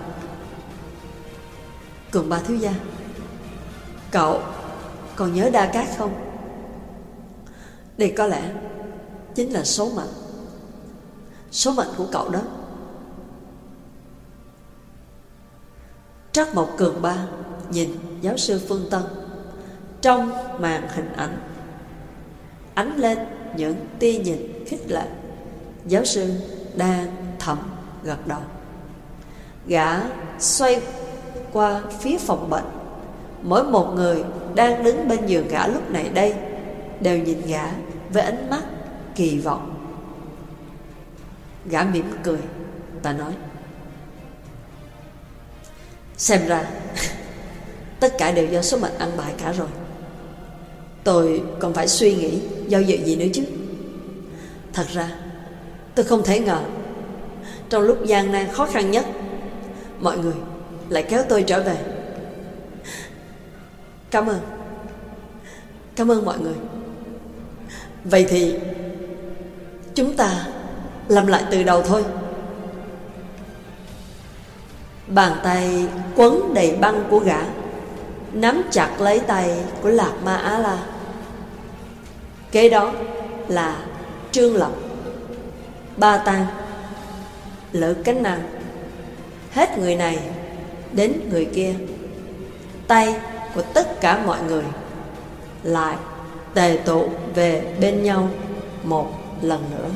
Cường Ba thiếu gia, cậu còn nhớ Đa Cát không? Đây có lẽ chính là số mệnh, số mệnh của cậu đó. Trắc Mộc Cường Ba nhìn giáo sư Phương Tân. Trong màn hình ảnh ánh lên những tia nhìn khích lệ. Giáo sư đang thầm gật đầu. Gã xoay qua phía phòng bệnh. Mỗi một người đang đứng bên giường gã lúc này đây đều nhìn gã với ánh mắt kỳ vọng. Gã mỉm cười, ta nói: xem ra tất cả đều do số mệnh ăn bài cả rồi. Tôi còn phải suy nghĩ do dự gì nữa chứ. Thật ra tôi không thể ngờ trong lúc gian nan khó khăn nhất, mọi người lại kéo tôi trở về. Cảm ơn Cảm ơn mọi người. Vậy thì chúng ta làm lại từ đầu thôi. Bàn tay quấn đầy băng của gã nắm chặt lấy tay của Lạc Ma Á La. Kế đó là Trương Lập, Ba Tang, Lữ Cánh Năng. Hết người này đến người kia, tay của tất cả mọi người lại tề tụ về bên nhau một lần nữa.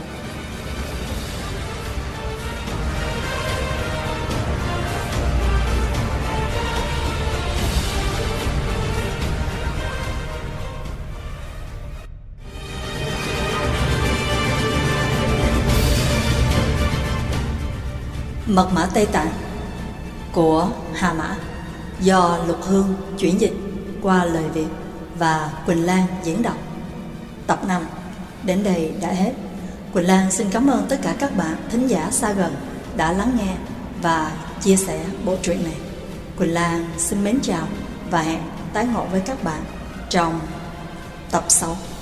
Mật mã Tây Tạng của Hà Mã do Lục Hương chuyển dịch qua lời Việt và Quỳnh Lan diễn đọc. Tập năm đến đây đã hết. Quỳnh Lan xin cảm ơn tất cả các bạn thính giả xa gần đã lắng nghe và chia sẻ bộ truyện này. Quỳnh Lan xin mến chào và hẹn tái ngộ với các bạn trong tập sau.